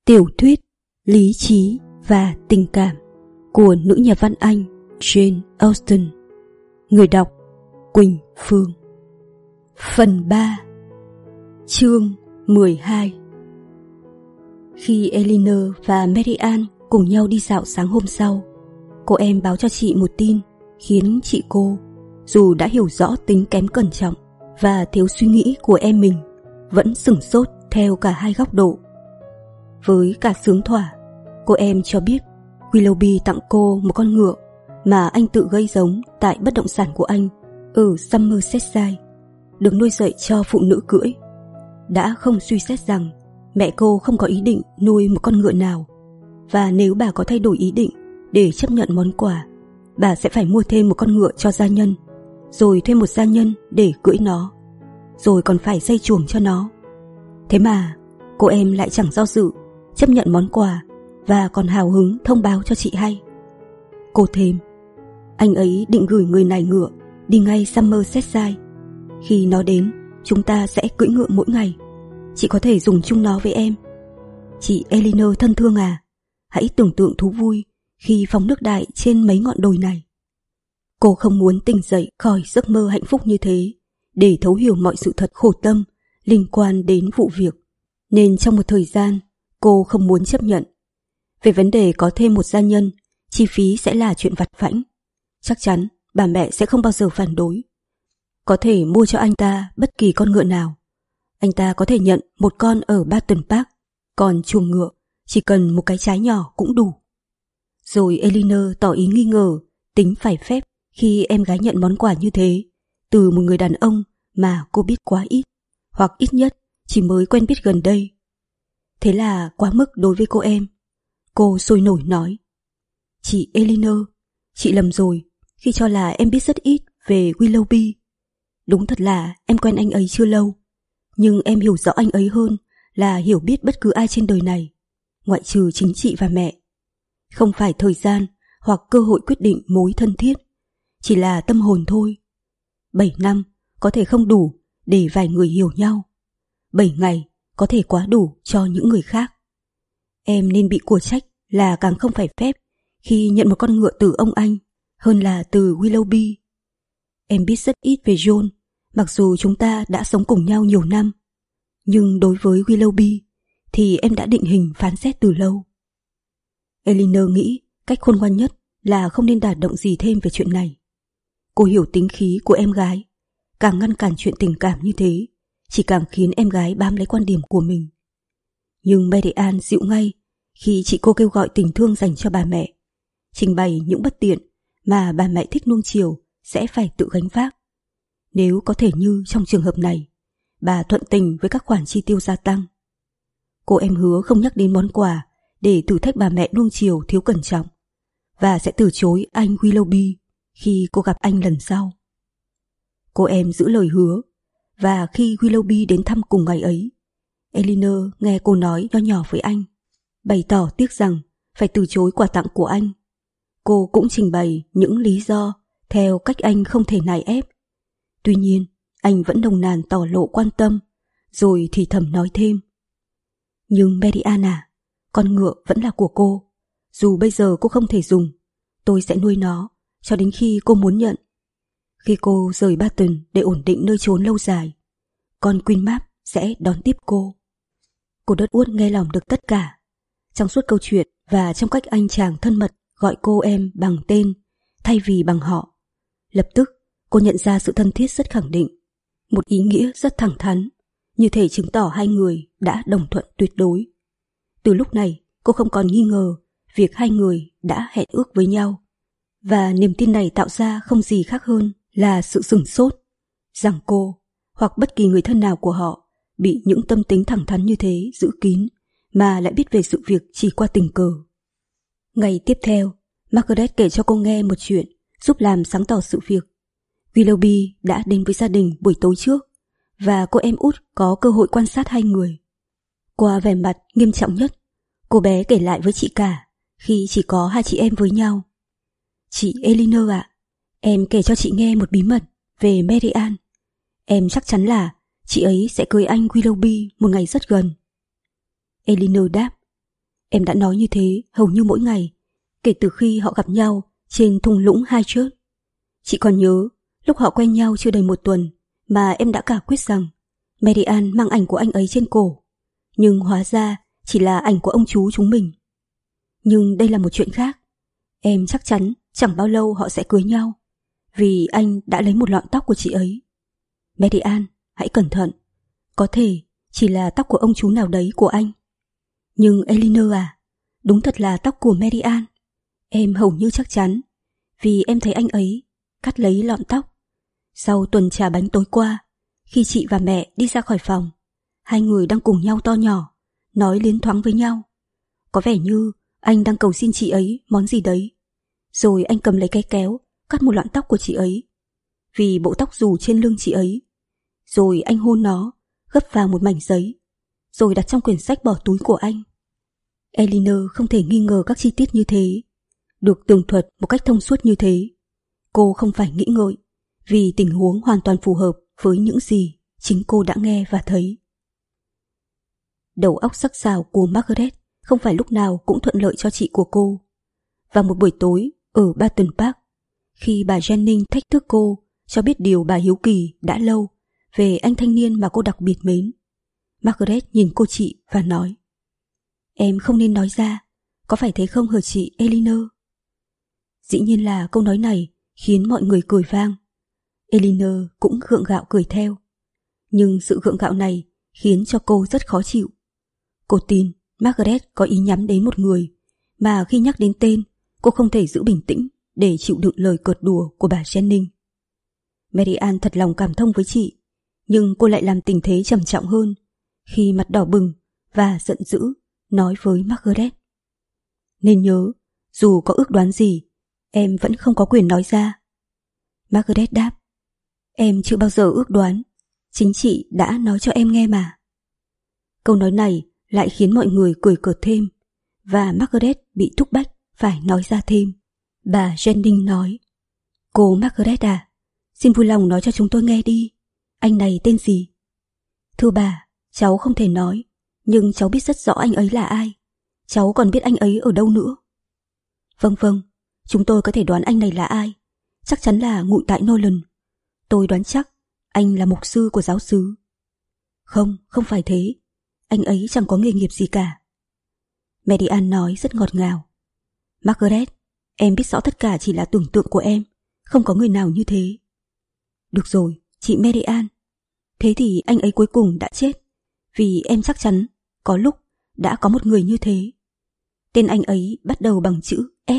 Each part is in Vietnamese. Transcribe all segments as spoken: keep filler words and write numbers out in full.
Tiểu thuyết Lý trí và tình cảm của nữ nhà văn Anh Jane Austen. Người đọc Quỳnh Phương. Phần ba. Chương mười hai. Khi Eleanor và Mary Ann cùng nhau đi dạo sáng hôm sau, cô em báo cho chị một tin khiến chị cô, dù đã hiểu rõ tính kém cẩn trọng và thiếu suy nghĩ của em mình, vẫn sửng sốt theo cả hai góc độ. Với cả sướng thỏa, cô em cho biết Willoughby tặng cô một con ngựa mà anh tự gây giống tại bất động sản của anh ở Somersetshire, được nuôi dạy cho phụ nữ cưỡi. Đã không suy xét rằng mẹ cô không có ý định nuôi một con ngựa nào, và nếu bà có thay đổi ý định để chấp nhận món quà, bà sẽ phải mua thêm một con ngựa cho gia nhân, rồi thuê một gia nhân để cưỡi nó, rồi còn phải xây chuồng cho nó. Thế mà cô em lại chẳng do dự, chấp nhận món quà và còn hào hứng thông báo cho chị hay. Cô thêm, anh ấy định gửi người này ngựa đi ngay Somersetshire. Khi nó đến, chúng ta sẽ cưỡi ngựa mỗi ngày. Chị có thể dùng chung nó với em. Chị Eleanor thân thương à, hãy tưởng tượng thú vui khi phóng nước đại trên mấy ngọn đồi này. Cô không muốn tỉnh dậy khỏi giấc mơ hạnh phúc như thế để thấu hiểu mọi sự thật khổ tâm liên quan đến vụ việc, nên trong một thời gian cô không muốn chấp nhận. Về vấn đề có thêm một gia nhân, chi phí sẽ là chuyện vặt vãnh. Chắc chắn bà mẹ sẽ không bao giờ phản đối. Có thể mua cho anh ta bất kỳ con ngựa nào. Anh ta có thể nhận một con ở Barton Park, còn chuồng ngựa chỉ cần một cái trái nhỏ cũng đủ. Rồi Eleanor tỏ ý nghi ngờ tính phải phép khi em gái nhận món quà như thế từ một người đàn ông mà cô biết quá ít, hoặc ít nhất chỉ mới quen biết gần đây. Thế là quá mức đối với cô em. Cô sôi nổi nói, chị Eleanor, chị lầm rồi khi cho là em biết rất ít về Willoughby. Đúng thật là em quen anh ấy chưa lâu, nhưng em hiểu rõ anh ấy hơn là hiểu biết bất cứ ai trên đời này, ngoại trừ chính chị và mẹ. Không phải thời gian hoặc cơ hội quyết định mối thân thiết, chỉ là tâm hồn thôi. Bảy năm có thể không đủ để vài người hiểu nhau. Bảy ngày có thể quá đủ cho những người khác. Em nên bị của trách là càng không phải phép khi nhận một con ngựa từ ông anh hơn là từ Willoughby. Em biết rất ít về John, mặc dù chúng ta đã sống cùng nhau nhiều năm. Nhưng đối với Willoughby thì em đã định hình phán xét từ lâu. Eleanor nghĩ cách khôn ngoan nhất là không nên đả động gì thêm về chuyện này. Cô hiểu tính khí của em gái, càng ngăn cản chuyện tình cảm như thế chỉ càng khiến em gái bám lấy quan điểm của mình. Nhưng Mary Ann dịu ngay khi chị cô kêu gọi tình thương dành cho bà mẹ, trình bày những bất tiện mà bà mẹ thích nuông chiều sẽ phải tự gánh vác. Nếu có thể như trong trường hợp này, bà thuận tình với các khoản chi tiêu gia tăng. Cô em hứa không nhắc đến món quà để thử thách bà mẹ nuông chiều thiếu cẩn trọng, và sẽ từ chối anh Willoughby khi cô gặp anh lần sau. Cô em giữ lời hứa, và khi Willoughby đến thăm cùng ngày ấy, Eleanor nghe cô nói nho nhỏ với anh, bày tỏ tiếc rằng phải từ chối quà tặng của anh. Cô cũng trình bày những lý do theo cách anh không thể nài ép. Tuy nhiên, anh vẫn nồng nàn tỏ lộ quan tâm, rồi thì thầm nói thêm. Nhưng Mary Ann à, con ngựa vẫn là của cô. Dù bây giờ cô không thể dùng, tôi sẽ nuôi nó cho đến khi cô muốn nhận. Khi cô rời Barton để ổn định nơi trốn lâu dài, con Queen Mab sẽ đón tiếp cô. Cô đất uốt nghe lòng được tất cả. Trong suốt câu chuyện và trong cách anh chàng thân mật gọi cô em bằng tên thay vì bằng họ, lập tức cô nhận ra sự thân thiết rất khẳng định, một ý nghĩa rất thẳng thắn, như thể chứng tỏ hai người đã đồng thuận tuyệt đối. Từ lúc này cô không còn nghi ngờ việc hai người đã hẹn ước với nhau, và niềm tin này tạo ra không gì khác hơn là sự sửng sốt rằng cô hoặc bất kỳ người thân nào của họ bị những tâm tính thẳng thắn như thế giữ kín mà lại biết về sự việc chỉ qua tình cờ. Ngày tiếp theo, Margaret kể cho cô nghe một chuyện giúp làm sáng tỏ sự việc. Willoughby đã đến với gia đình buổi tối trước, và cô em út có cơ hội quan sát hai người. Qua vẻ mặt nghiêm trọng nhất, cô bé kể lại với chị cả khi chỉ có hai chị em với nhau. Chị Eleanor ạ, em kể cho chị nghe một bí mật về Mary Ann. Em chắc chắn là chị ấy sẽ cưới anh Willoughby một ngày rất gần. Eleanor đáp, Em đã nói như thế hầu như mỗi ngày, kể từ khi họ gặp nhau trên thung lũng Highchurch. Chị còn nhớ, lúc họ quen nhau chưa đầy một tuần mà em đã cả quyết rằng Marianne mang ảnh của anh ấy trên cổ. Nhưng hóa ra chỉ là ảnh của ông chú chúng mình. Nhưng đây là một chuyện khác. Em chắc chắn chẳng bao lâu họ sẽ cưới nhau, vì anh đã lấy một lọn tóc của chị ấy. Marianne, hãy cẩn thận. Có thể chỉ là tóc của ông chú nào đấy của anh. Nhưng Elinor à, đúng thật là tóc của Marianne. Em hầu như chắc chắn, vì em thấy anh ấy cắt lấy lọn tóc. Sau tuần trà bánh tối qua, khi chị và mẹ đi ra khỏi phòng, hai người đang cùng nhau to nhỏ, nói liến thoáng với nhau. Có vẻ như anh đang cầu xin chị ấy món gì đấy. Rồi anh cầm lấy cái kéo, cắt một lọn tóc của chị ấy, vì bộ tóc dù trên lưng chị ấy. Rồi anh hôn nó, gấp vào một mảnh giấy, rồi đặt trong quyển sách bỏ túi của anh. Elinor không thể nghi ngờ các chi tiết như thế, được tường thuật một cách thông suốt như thế. Cô không phải nghĩ ngợi, vì tình huống hoàn toàn phù hợp với những gì chính cô đã nghe và thấy. Đầu óc sắc sảo của Margaret không phải lúc nào cũng thuận lợi cho chị của cô. Vào một buổi tối ở Barton Park, khi bà Jennings thách thức cô cho biết điều bà hiếu kỳ đã lâu về anh thanh niên mà cô đặc biệt mến, Margaret nhìn cô chị và nói: Em không nên nói ra, có phải thế không hả chị Elinor? Dĩ nhiên là câu nói này khiến mọi người cười vang. Elinor cũng gượng gạo cười theo. Nhưng sự gượng gạo này khiến cho cô rất khó chịu. Cô tin Margaret có ý nhắm đến một người mà khi nhắc đến tên, cô không thể giữ bình tĩnh để chịu đựng lời cợt đùa của bà Jennings. Marianne thật lòng cảm thông với chị, nhưng cô lại làm tình thế trầm trọng hơn khi mặt đỏ bừng và giận dữ nói với Margaret: Nên nhớ, dù có ước đoán gì, em vẫn không có quyền nói ra. Margaret đáp: Em chưa bao giờ ước đoán, chính chị đã nói cho em nghe mà. Câu nói này lại khiến mọi người cười cợt thêm, và Margaret bị thúc bách phải nói ra thêm. Bà Jennings nói: Cô Margaret à, xin vui lòng nói cho chúng tôi nghe đi, anh này tên gì? Thưa bà, cháu không thể nói, nhưng cháu biết rất rõ anh ấy là ai. Cháu còn biết anh ấy ở đâu nữa. Vâng vâng, chúng tôi có thể đoán anh này là ai. Chắc chắn là ngụ tại Nolan. Tôi đoán chắc anh là mục sư của giáo xứ. Không, không phải thế. Anh ấy chẳng có nghề nghiệp gì cả. Marianne nói rất ngọt ngào: Margaret, em biết rõ tất cả chỉ là tưởng tượng của em, không có người nào như thế. Được rồi, chị Marianne. Thế thì anh ấy cuối cùng đã chết, vì em chắc chắn có lúc đã có một người như thế. Tên anh ấy bắt đầu bằng chữ F.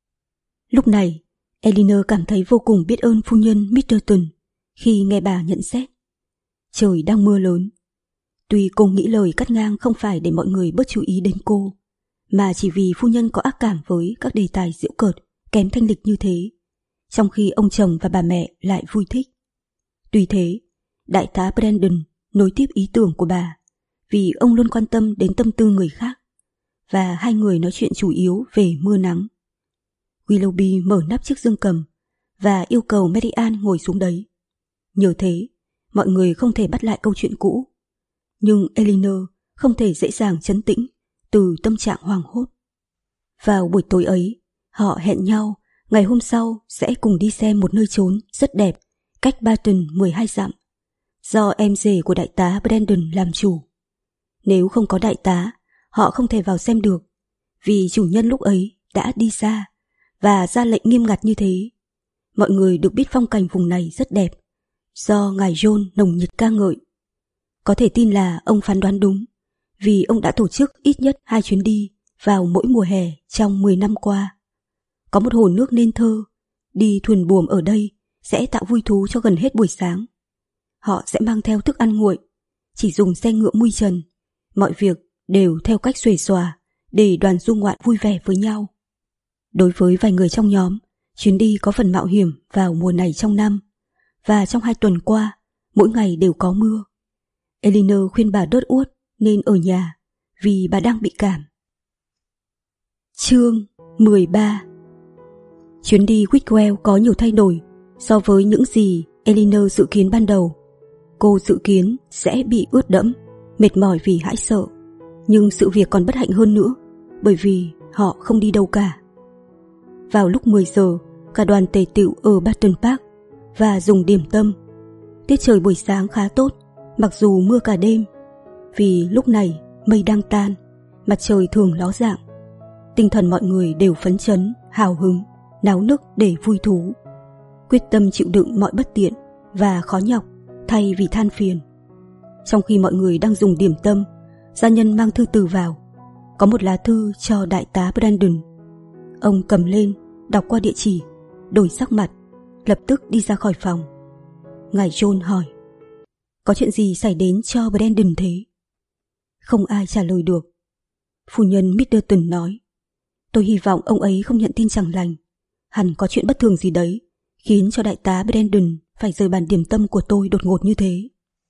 Lúc này, Elinor cảm thấy vô cùng biết ơn phu nhân Middleton khi nghe bà nhận xét. Trời đang mưa lớn. Tuy cô nghĩ lời cắt ngang không phải để mọi người bớt chú ý đến cô, mà chỉ vì phu nhân có ác cảm với các đề tài giễu cợt, kém thanh lịch như thế, trong khi ông chồng và bà mẹ lại vui thích. Tuy thế, đại tá Brandon nối tiếp ý tưởng của bà, vì ông luôn quan tâm đến tâm tư người khác, và hai người nói chuyện chủ yếu về mưa nắng. Willoughby mở nắp chiếc dương cầm và yêu cầu Marianne ngồi xuống đấy. Nhờ thế, mọi người không thể bắt lại câu chuyện cũ, nhưng Elinor không thể dễ dàng trấn tĩnh từ tâm trạng hoảng hốt. Vào buổi tối ấy, họ hẹn nhau ngày hôm sau sẽ cùng đi xem một nơi chốn rất đẹp cách Barton mười hai dặm, do em rể của đại tá Brandon làm chủ. Nếu không có đại tá, họ không thể vào xem được, vì chủ nhân lúc ấy đã đi xa và ra lệnh nghiêm ngặt như thế. Mọi người được biết phong cảnh vùng này rất đẹp, do ngài John nồng nhiệt ca ngợi. Có thể tin là ông phán đoán đúng, vì ông đã tổ chức ít nhất hai chuyến đi vào mỗi mùa hè trong mười năm qua. Có một hồ nước nên thơ, đi thuyền buồm ở đây sẽ tạo vui thú cho gần hết buổi sáng. Họ sẽ mang theo thức ăn nguội, chỉ dùng xe ngựa mui trần, mọi việc đều theo cách xuề xòa để đoàn du ngoạn vui vẻ với nhau. Đối với vài người trong nhóm, chuyến đi có phần mạo hiểm vào mùa này trong năm, và trong hai tuần qua, mỗi ngày đều có mưa. Elinor khuyên bà đốt uốt nên ở nhà, vì bà đang bị cảm. Chương mười ba. Chuyến đi Whitwell có nhiều thay đổi so với những gì Elinor dự kiến ban đầu. Cô dự kiến sẽ bị ướt đẫm, mệt mỏi vì hãi sợ, nhưng sự việc còn bất hạnh hơn nữa, bởi vì họ không đi đâu cả. Vào lúc mười giờ, cả đoàn tề tựu ở Barton Park và dùng điểm tâm. Tiết trời buổi sáng khá tốt, mặc dù mưa cả đêm, vì lúc này mây đang tan, mặt trời thường ló dạng. Tinh thần mọi người đều phấn chấn, hào hứng, náo nức để vui thú, quyết tâm chịu đựng mọi bất tiện và khó nhọc thay vì than phiền. Trong khi mọi người đang dùng điểm tâm, gia nhân mang thư từ vào. Có một lá thư cho đại tá Brandon. Ông cầm lên, đọc qua địa chỉ, đổi sắc mặt, lập tức đi ra khỏi phòng. Ngài John hỏi: có chuyện gì xảy đến cho Brandon thế? Không ai trả lời được. Phu nhân Middleton nói: tôi hy vọng ông ấy không nhận tin chẳng lành. Hẳn có chuyện bất thường gì đấy khiến cho đại tá Brandon phải rời bàn điểm tâm của tôi đột ngột như thế.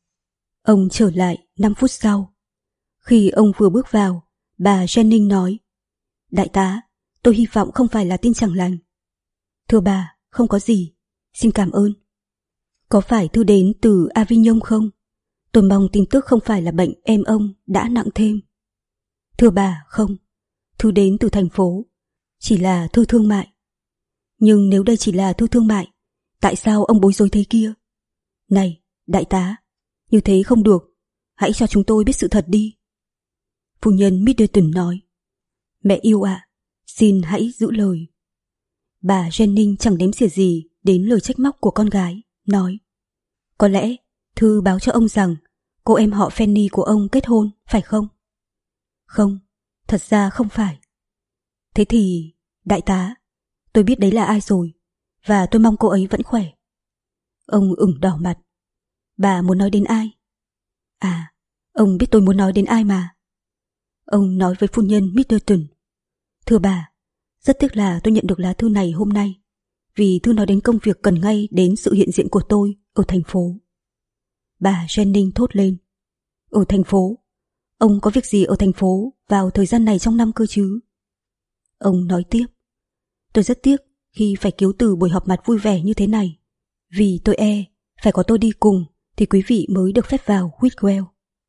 Ông trở lại năm phút sau. Khi ông vừa bước vào, bà Jennings nói: đại tá, tôi hy vọng không phải là tin chẳng lành. Thưa bà, không có gì, xin cảm ơn. Có phải thư đến từ Avignon không? Tôi mong tin tức không phải là bệnh em ông đã nặng thêm. Thưa bà, không. Thư đến từ thành phố, chỉ là thư thương mại. Nhưng nếu đây chỉ là thư thương mại, tại sao ông bối rối thế kia? Này, đại tá, như thế không được, hãy cho chúng tôi biết sự thật đi. Phu nhân Middleton nói: mẹ yêu ạ, à, xin hãy giữ lời. Bà Jennings chẳng đếm xỉa gì đến lời trách móc của con gái, nói: có lẽ thư báo cho ông rằng cô em họ Fanny của ông kết hôn, phải không? Không, thật ra không phải. Thế thì, đại tá, tôi biết đấy là ai rồi, và tôi mong cô ấy vẫn khỏe. Ông ửng đỏ mặt. Bà muốn nói đến ai? À, ông biết tôi muốn nói đến ai mà. Ông nói với phu nhân Middleton: thưa bà, rất tiếc là tôi nhận được lá thư này hôm nay, vì thư nói đến công việc cần ngay đến sự hiện diện của tôi ở thành phố. Bà Jennings thốt lên: ở thành phố? Ông có việc gì ở thành phố vào thời gian này trong năm cơ chứ? Ông nói tiếp: tôi rất tiếc khi phải cứu từ buổi họp mặt vui vẻ như thế này, vì tôi e phải có tôi đi cùng thì quý vị mới được phép vào Whitwell.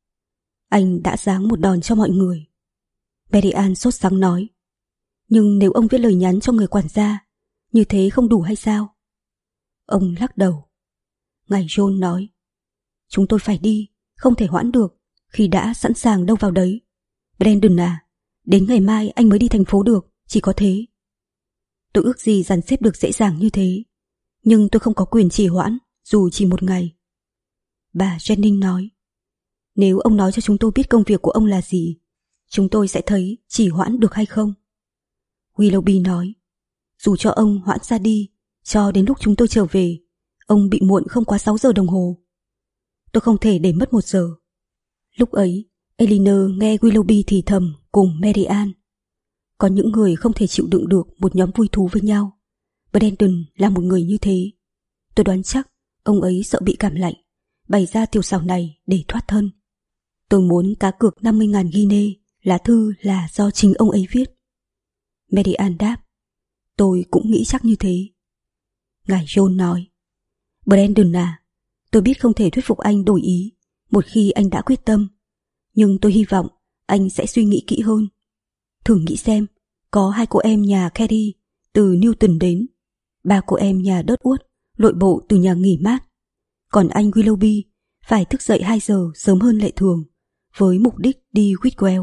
Anh đã giáng một đòn cho mọi người. Mary Ann sốt sắng nói: nhưng nếu ông viết lời nhắn cho người quản gia, như thế không đủ hay sao? Ông lắc đầu. Ngài John nói: chúng tôi phải đi, không thể hoãn được, khi đã sẵn sàng đâu vào đấy. Brandon à, đến ngày mai anh mới đi thành phố được, chỉ có thế. Tôi ước gì dàn xếp được dễ dàng như thế, nhưng tôi không có quyền trì hoãn, dù chỉ một ngày. Bà Jennings nói: nếu ông nói cho chúng tôi biết công việc của ông là gì, chúng tôi sẽ thấy trì hoãn được hay không. Willoughby nói: dù cho ông hoãn ra đi, cho đến lúc chúng tôi trở về, ông bị muộn không quá sáu giờ đồng hồ. Tôi không thể để mất một giờ. Lúc ấy, Elinor nghe Willoughby thì thầm cùng Mary Ann: có những người không thể chịu đựng được một nhóm vui thú với nhau. Brandon là một người như thế. Tôi đoán chắc ông ấy sợ bị cảm lạnh, bày ra tiểu xảo này để thoát thân. Tôi muốn cá cược năm mươi nghìn guinea lá thư là do chính ông ấy viết. Mary Ann đáp: tôi cũng nghĩ chắc như thế. Ngài John nói: Brandon à, tôi biết không thể thuyết phục anh đổi ý một khi anh đã quyết tâm, nhưng tôi hy vọng anh sẽ suy nghĩ kỹ hơn. Thử nghĩ xem, có hai cô em nhà Carey từ Newton đến, ba cô em nhà Dudwood lội bộ từ nhà nghỉ mát, còn anh Willoughby phải thức dậy hai giờ sớm hơn lệ thường với mục đích đi Whitwell.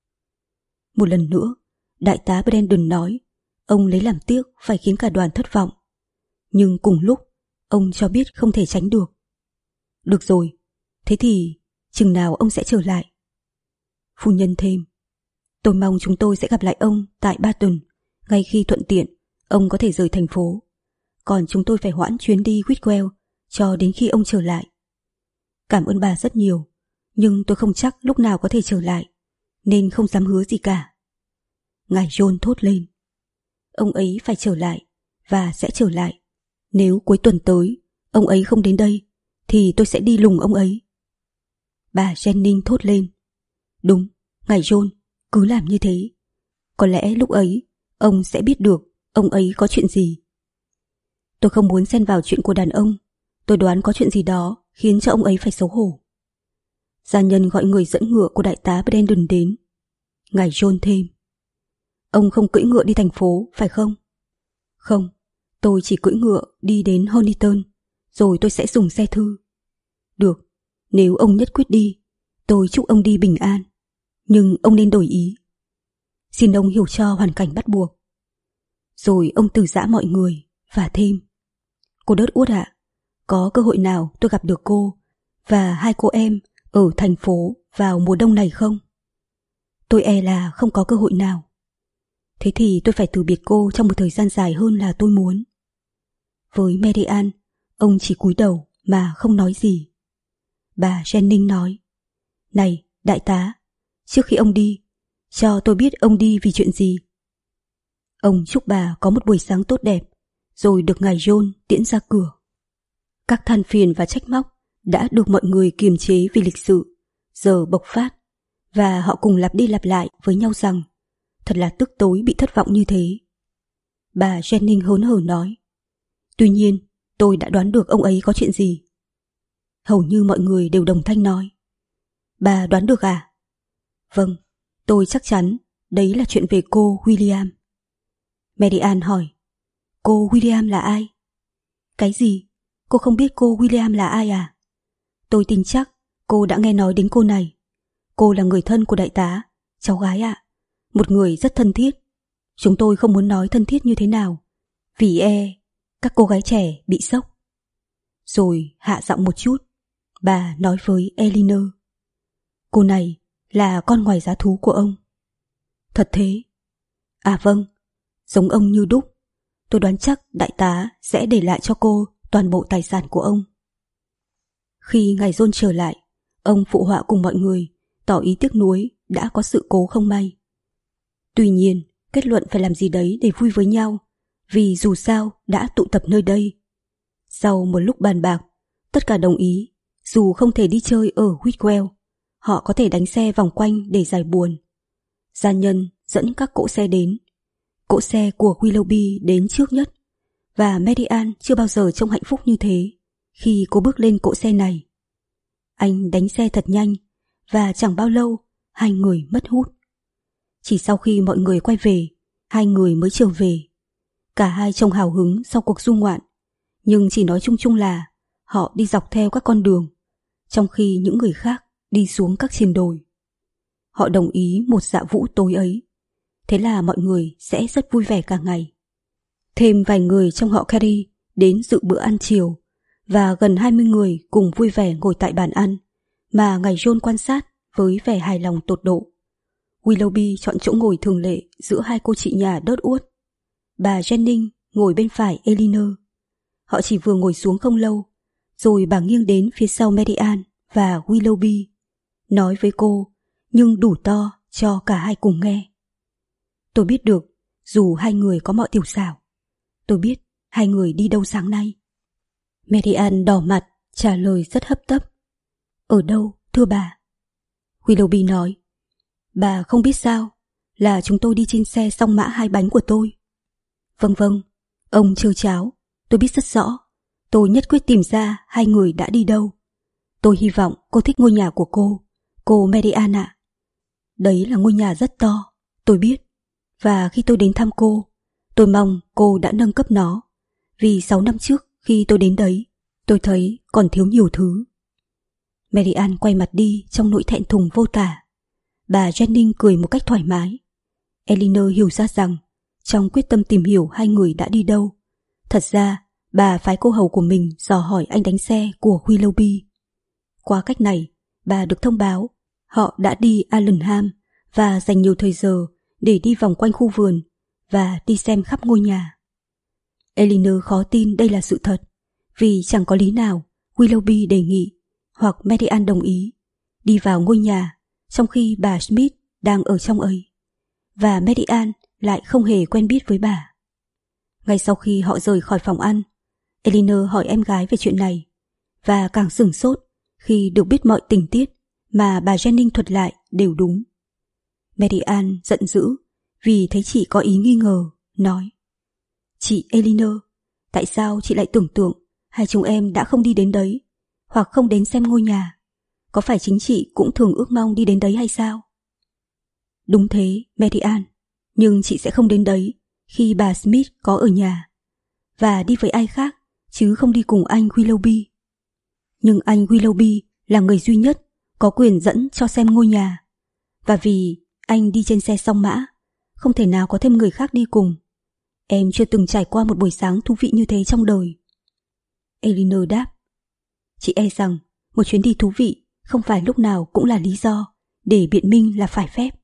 Một lần nữa, đại tá Brandon nói ông lấy làm tiếc phải khiến cả đoàn thất vọng, nhưng cùng lúc ông cho biết không thể tránh được. Được rồi, thế thì chừng nào ông sẽ trở lại? Phu nhân thêm: tôi mong chúng tôi sẽ gặp lại ông tại Barton ngay khi thuận tiện ông có thể rời thành phố, còn chúng tôi phải hoãn chuyến đi Whitwell cho đến khi ông trở lại. Cảm ơn bà rất nhiều, nhưng tôi không chắc lúc nào có thể trở lại, nên không dám hứa gì cả. Ngài John thốt lên: ông ấy phải trở lại và sẽ trở lại. Nếu cuối tuần tới ông ấy không đến đây thì tôi sẽ đi lùng ông ấy. Bà Jennings thốt lên: đúng, ngài John, cứ làm như thế. Có lẽ lúc ấy ông sẽ biết được ông ấy có chuyện gì. Tôi không muốn xen vào chuyện của đàn ông. Tôi đoán có chuyện gì đó khiến cho ông ấy phải xấu hổ. Gia nhân gọi người dẫn ngựa của đại tá Brandon đến. Ngài John thêm: ông không cưỡi ngựa đi thành phố, phải không? Không, tôi chỉ cưỡi ngựa đi đến Honiton, rồi tôi sẽ dùng xe thư. Được, nếu ông nhất quyết đi, tôi chúc ông đi bình an. Nhưng ông nên đổi ý. Xin ông hiểu cho hoàn cảnh bắt buộc. Rồi ông từ giã mọi người và thêm: Cô Đớt Út ạ, có cơ hội nào tôi gặp được cô và hai cô em ở thành phố vào mùa đông này không? Tôi e là không có cơ hội nào. Thế thì tôi phải từ biệt cô trong một thời gian dài hơn là tôi muốn. Với Marian, ông chỉ cúi đầu mà không nói gì. Bà Jennings nói: Này, đại tá, trước khi ông đi, cho tôi biết ông đi vì chuyện gì. Ông chúc bà có một buổi sáng tốt đẹp, rồi được ngài John tiễn ra cửa. Các than phiền và trách móc đã được mọi người kiềm chế vì lịch sự, giờ bộc phát, và họ cùng lặp đi lặp lại với nhau rằng thật là tức tối bị thất vọng như thế. Bà Jennings hớn hở nói: Tuy nhiên, tôi đã đoán được ông ấy có chuyện gì. Hầu như mọi người đều đồng thanh nói: Bà đoán được à? Vâng, tôi chắc chắn đấy là chuyện về cô William. Marian hỏi: Cô William là ai? Cái gì? Cô không biết cô William là ai à? Tôi tin chắc cô đã nghe nói đến cô này. Cô là người thân của đại tá, cháu gái ạ. Một người rất thân thiết. Chúng tôi không muốn nói thân thiết như thế nào, vì e các cô gái trẻ bị sốc. Rồi hạ giọng một chút, bà nói với Elinor: Cô này là con ngoài giá thú của ông. Thật thế? À vâng, giống ông như đúc. Tôi đoán chắc đại tá sẽ để lại cho cô toàn bộ tài sản của ông. Khi ngài John trở lại, ông phụ họa cùng mọi người, tỏ ý tiếc nuối đã có sự cố không may. Tuy nhiên, kết luận phải làm gì đấy để vui với nhau, vì dù sao đã tụ tập nơi đây. Sau một lúc bàn bạc, tất cả đồng ý, dù không thể đi chơi ở Whitwell, họ có thể đánh xe vòng quanh để giải buồn. Gia nhân dẫn các cỗ xe đến. Cỗ xe của Willoughby đến trước nhất, và Marian chưa bao giờ trông hạnh phúc như thế khi cô bước lên cỗ xe này. Anh đánh xe thật nhanh, và chẳng bao lâu hai người mất hút. Chỉ sau khi mọi người quay về, hai người mới trở về. Cả hai trông hào hứng sau cuộc du ngoạn, nhưng chỉ nói chung chung là họ đi dọc theo các con đường, trong khi những người khác đi xuống các triền đồi. Họ đồng ý một dạ vũ tối ấy, thế là mọi người sẽ rất vui vẻ cả ngày. Thêm vài người trong họ Carey đến dự bữa ăn chiều, và gần hai mươi người cùng vui vẻ ngồi tại bàn ăn mà ngài John quan sát với vẻ hài lòng tột độ. Willoughby chọn chỗ ngồi thường lệ giữa hai cô chị nhà Đớt Uốt. Bà Jennings ngồi bên phải Elinor. Họ chỉ vừa ngồi xuống không lâu, rồi bà nghiêng đến phía sau Marian và Willoughby, nói với cô, nhưng đủ to cho cả hai cùng nghe. Tôi biết được, dù hai người có mọi tiểu xảo. Tôi biết hai người đi đâu sáng nay. Marian đỏ mặt, trả lời rất hấp tấp. Ở đâu, thưa bà? Willoughby nói. Bà không biết sao, là chúng tôi đi trên xe song mã hai bánh của tôi. Vâng vâng, ông chơi cháo, tôi biết rất rõ. Tôi nhất quyết tìm ra hai người đã đi đâu. Tôi hy vọng cô thích ngôi nhà của cô, cô Marian ạ. Đấy là ngôi nhà rất to, tôi biết. Và khi tôi đến thăm cô, tôi mong cô đã nâng cấp nó. Vì sáu năm trước khi tôi đến đấy, tôi thấy còn thiếu nhiều thứ. Marian quay mặt đi trong nỗi thẹn thùng vô tả. Bà Jennings cười một cách thoải mái. Elinor hiểu ra rằng, trong quyết tâm tìm hiểu hai người đã đi đâu, thật ra bà phái cô hầu của mình dò hỏi anh đánh xe của Willoughby. Qua cách này, bà được thông báo họ đã đi Allenham và dành nhiều thời giờ để đi vòng quanh khu vườn và đi xem khắp ngôi nhà. Elinor khó tin đây là sự thật, vì chẳng có lý nào Willoughby đề nghị hoặc Marian đồng ý đi vào ngôi nhà trong khi bà Smith đang ở trong ấy, và Marian lại không hề quen biết với bà. Ngay sau khi họ rời khỏi phòng ăn, Elinor hỏi em gái về chuyện này, và càng sửng sốt khi được biết mọi tình tiết mà bà Jennings thuật lại đều đúng. Marian giận dữ vì thấy chị có ý nghi ngờ, nói: Chị Elinor, tại sao chị lại tưởng tượng hai chúng em đã không đi đến đấy, hoặc không đến xem ngôi nhà? Có phải chính chị cũng thường ước mong đi đến đấy hay sao? Đúng thế, Marian, Nhưng chị sẽ không đến đấy khi bà Smith có ở nhà, và đi với ai khác chứ không đi cùng anh Willoughby. Nhưng anh Willoughby là người duy nhất có quyền dẫn cho xem ngôi nhà, và vì anh đi trên xe song mã, không thể nào có thêm người khác đi cùng. Em chưa từng trải qua một buổi sáng thú vị như thế trong đời. Elinor đáp. Chị e rằng một chuyến đi thú vị không phải lúc nào cũng là lý do để biện minh là phải phép.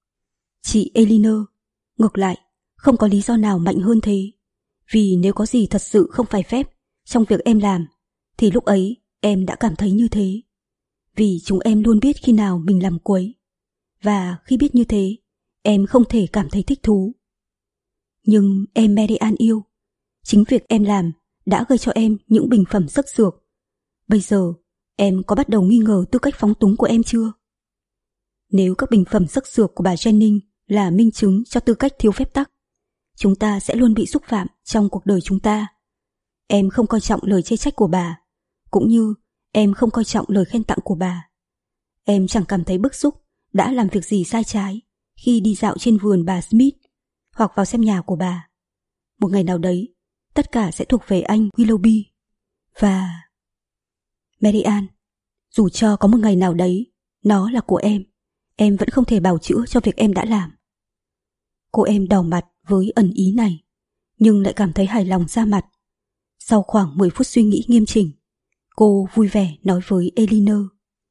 Chị Elinor, ngược lại, không có lý do nào mạnh hơn thế. Vì nếu có gì thật sự không phải phép trong việc em làm, thì lúc ấy em đã cảm thấy như thế. Vì chúng em luôn biết khi nào mình làm quấy. Và khi biết như thế, em không thể cảm thấy thích thú. Nhưng em Mary Ann yêu, chính việc em làm đã gây cho em những bình phẩm sắc sược. Bây giờ, em có bắt đầu nghi ngờ tư cách phóng túng của em chưa? Nếu các bình phẩm sắc sược của bà Jennings là minh chứng cho tư cách thiếu phép tắc, chúng ta sẽ luôn bị xúc phạm trong cuộc đời chúng ta. Em không coi trọng lời chê trách của bà, cũng như em không coi trọng lời khen tặng của bà. Em chẳng cảm thấy bức xúc đã làm việc gì sai trái khi đi dạo trên vườn bà Smith hoặc vào xem nhà của bà. Một ngày nào đấy, tất cả sẽ thuộc về anh Willoughby. Và... Mary Ann, dù cho có một ngày nào đấy, nó là của em, em vẫn không thể bào chữa cho việc em đã làm. Cô em đỏ mặt với ẩn ý này, nhưng lại cảm thấy hài lòng ra mặt. Sau khoảng mười phút suy nghĩ nghiêm chỉnh, cô vui vẻ nói với Elinor.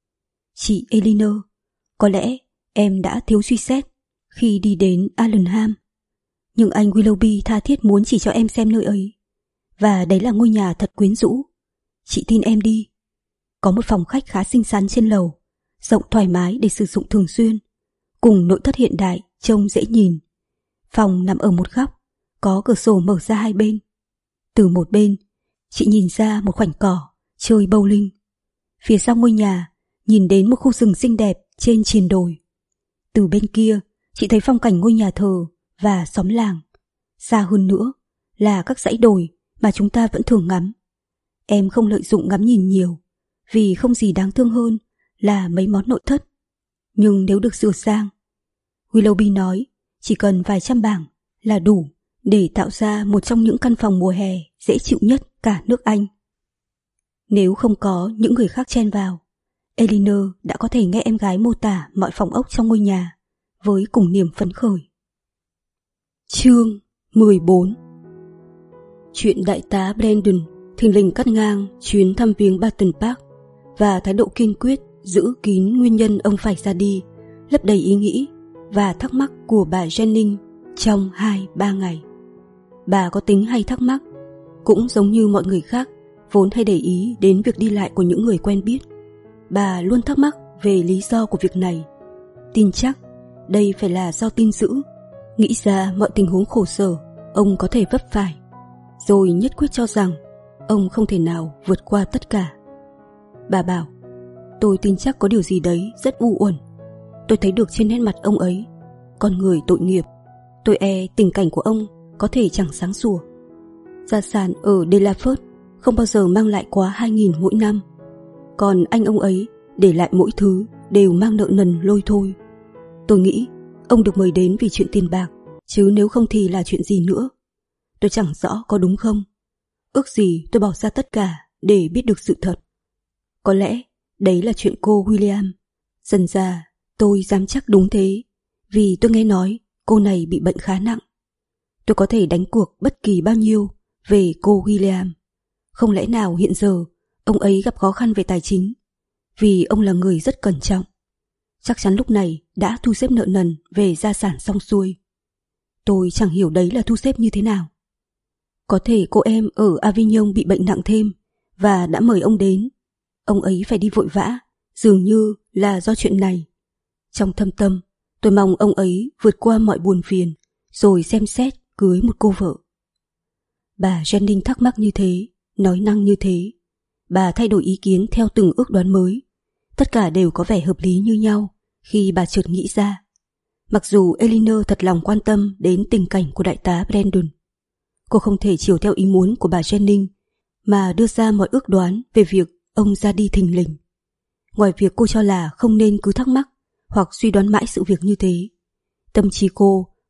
Chị Elinor, có lẽ em đã thiếu suy xét khi đi đến Allenham, nhưng anh Willoughby tha thiết muốn chỉ cho em xem nơi ấy. Và đấy là ngôi nhà thật quyến rũ. Chị tin em đi. Có một phòng khách khá xinh xắn trên lầu, rộng thoải mái để sử dụng thường xuyên, cùng nội thất hiện đại trông dễ nhìn. Phòng nằm ở một góc, có cửa sổ mở ra hai bên. Từ một bên, chị nhìn ra một khoảnh cỏ chơi bowling. Phía sau ngôi nhà, nhìn đến một khu rừng xinh đẹp trên triền đồi. Từ bên kia, chị thấy phong cảnh ngôi nhà thờ và xóm làng. Xa hơn nữa là các dãy đồi mà chúng ta vẫn thường ngắm. Em không lợi dụng ngắm nhìn nhiều, vì không gì đáng thương hơn là mấy món nội thất. Nhưng nếu được sửa sang, Willoughby nói chỉ cần vài trăm bảng là đủ để tạo ra một trong những căn phòng mùa hè dễ chịu nhất cả nước Anh. Nếu không có những người khác chen vào, Elinor đã có thể nghe em gái mô tả mọi phòng ốc trong ngôi nhà với cùng niềm phấn khởi. Chương mười bốn. Chuyện đại tá Brandon thình lình cắt ngang chuyến thăm viếng Barton Park, và thái độ kiên quyết giữ kín nguyên nhân ông phải ra đi lấp đầy ý nghĩ và thắc mắc của bà Jennings trong hai ba ngày. Bà có tính hay thắc mắc, cũng giống như mọi người khác vốn hay để ý đến việc đi lại của những người quen biết. Bà luôn thắc mắc về lý do của việc này, tin chắc đây phải là do tin dữ, nghĩ ra mọi tình huống khổ sở ông có thể vấp phải, rồi nhất quyết cho rằng ông không thể nào vượt qua tất cả. Bà bảo, tôi tin chắc có điều gì đấy rất u uẩn. Tôi thấy được trên nét mặt ông ấy, con người tội nghiệp. Tôi e tình cảnh của ông có thể chẳng sáng sủa. Gia sản ở Delaford không bao giờ mang lại quá hai nghìn mỗi năm, còn anh ông ấy để lại mỗi thứ đều mang nợ nần lôi thôi. Tôi nghĩ ông được mời đến vì chuyện tiền bạc, chứ nếu không thì là chuyện gì nữa. Tôi chẳng rõ có đúng không. Ước gì tôi bỏ ra tất cả để biết được sự thật. Có lẽ đấy là chuyện cô William. Dần ra tôi dám chắc đúng thế, vì tôi nghe nói cô này bị bệnh khá nặng. Tôi có thể đánh cuộc bất kỳ bao nhiêu về cô William. Không lẽ nào hiện giờ ông ấy gặp khó khăn về tài chính, vì ông là người rất cẩn trọng. Chắc chắn lúc này đã thu xếp nợ nần về gia sản xong xuôi. Tôi chẳng hiểu đấy là thu xếp như thế nào. Có thể cô em ở Avignon bị bệnh nặng thêm và đã mời ông đến. Ông ấy phải đi vội vã, dường như là do chuyện này. Trong thâm tâm, tôi mong ông ấy vượt qua mọi buồn phiền, rồi xem xét cưới một cô vợ. Bà Jennings thắc mắc như thế, nói năng như thế. Bà thay đổi ý kiến theo từng ước đoán mới. Tất cả đều có vẻ hợp lý như nhau khi bà chợt nghĩ ra. Mặc dù Elinor thật lòng quan tâm đến tình cảnh của đại tá Brandon, cô không thể chiều theo ý muốn của bà Jennings mà đưa ra mọi ước đoán về việc ông ra đi thình lình. Ngoài việc cô cho là không nên cứ thắc mắc hoặc suy đoán mãi sự việc như thế, tâm trí cô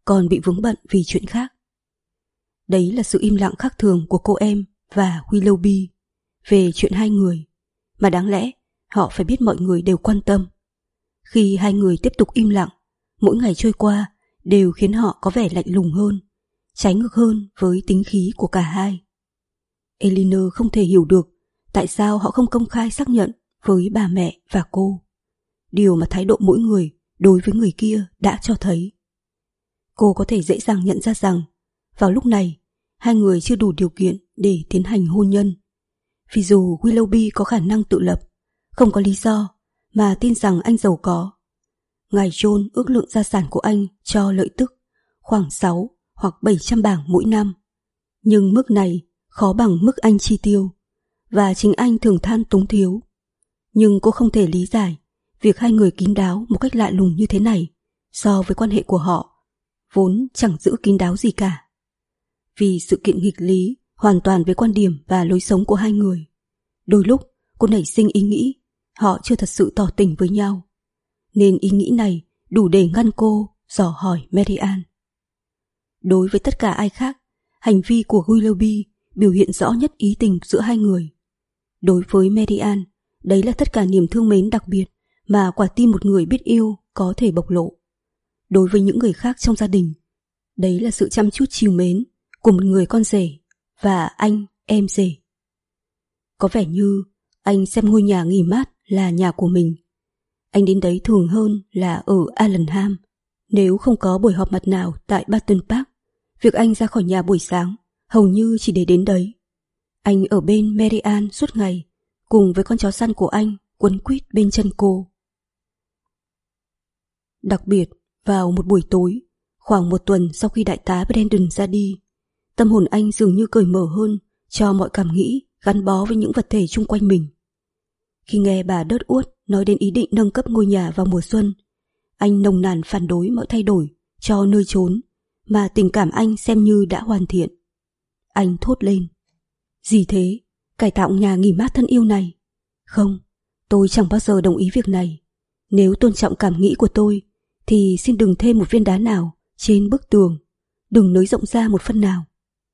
còn bị vướng bận vì chuyện khác. Đấy là sự im lặng khác thường của cô em và Willoughby về chuyện hai người, mà đáng lẽ họ phải biết mọi người đều quan tâm. Khi hai người tiếp tục im lặng, mỗi ngày trôi qua đều khiến họ có vẻ lạnh lùng hơn, trái ngược hơn với tính khí của cả hai. Elinor không thể hiểu được tại sao họ không công khai xác nhận với bà mẹ và cô, điều mà thái độ mỗi người đối với người kia đã cho thấy. Cô có thể dễ dàng nhận ra rằng vào lúc này hai người chưa đủ điều kiện để tiến hành hôn nhân. Vì dù Willoughby có khả năng tự lập, không có lý do mà tin rằng anh giàu có. Ngài John ước lượng gia sản của anh cho lợi tức khoảng sáu hoặc bảy trăm bảng mỗi năm. Nhưng mức này khó bằng mức anh chi tiêu, và chính anh thường than túng thiếu. Nhưng cô không thể lý giải việc hai người kín đáo một cách lạ lùng như thế này so với quan hệ của họ, vốn chẳng giữ kín đáo gì cả. Vì sự kiện nghịch lý hoàn toàn với quan điểm và lối sống của hai người, đôi lúc cô nảy sinh ý nghĩ họ chưa thật sự tỏ tình với nhau, nên ý nghĩ này đủ để ngăn cô dò hỏi Mary Ann. Đối với tất cả ai khác, hành vi của Willoughby biểu hiện rõ nhất ý tình giữa hai người. Đối với Mary Ann, đấy là tất cả niềm thương mến đặc biệt mà quả tim một người biết yêu có thể bộc lộ. Đối với những người khác trong gia đình, đấy là sự chăm chút trìu mến của một người con rể và anh em rể. Có vẻ như anh xem ngôi nhà nghỉ mát là nhà của mình. Anh đến đấy thường hơn là ở Allenham. Nếu không có buổi họp mặt nào tại Barton Park, việc anh ra khỏi nhà buổi sáng hầu như chỉ để đến đấy. Anh ở bên Mary Ann suốt ngày, cùng với con chó săn của anh quấn quýt bên chân cô. Đặc biệt, vào một buổi tối, khoảng một tuần sau khi đại tá Brandon ra đi, tâm hồn anh dường như cởi mở hơn cho mọi cảm nghĩ gắn bó với những vật thể chung quanh mình. Khi nghe bà Dudworth nói đến ý định nâng cấp ngôi nhà vào mùa xuân, anh nồng nàn phản đối mọi thay đổi cho nơi chốn mà tình cảm anh xem như đã hoàn thiện. Anh thốt lên: "Gì thế? Cải tạo nhà nghỉ mát thân yêu này? Không, tôi chẳng bao giờ đồng ý việc này. Nếu tôn trọng cảm nghĩ của tôi, thì xin đừng thêm một viên đá nào trên bức tường, đừng nới rộng ra một phân nào."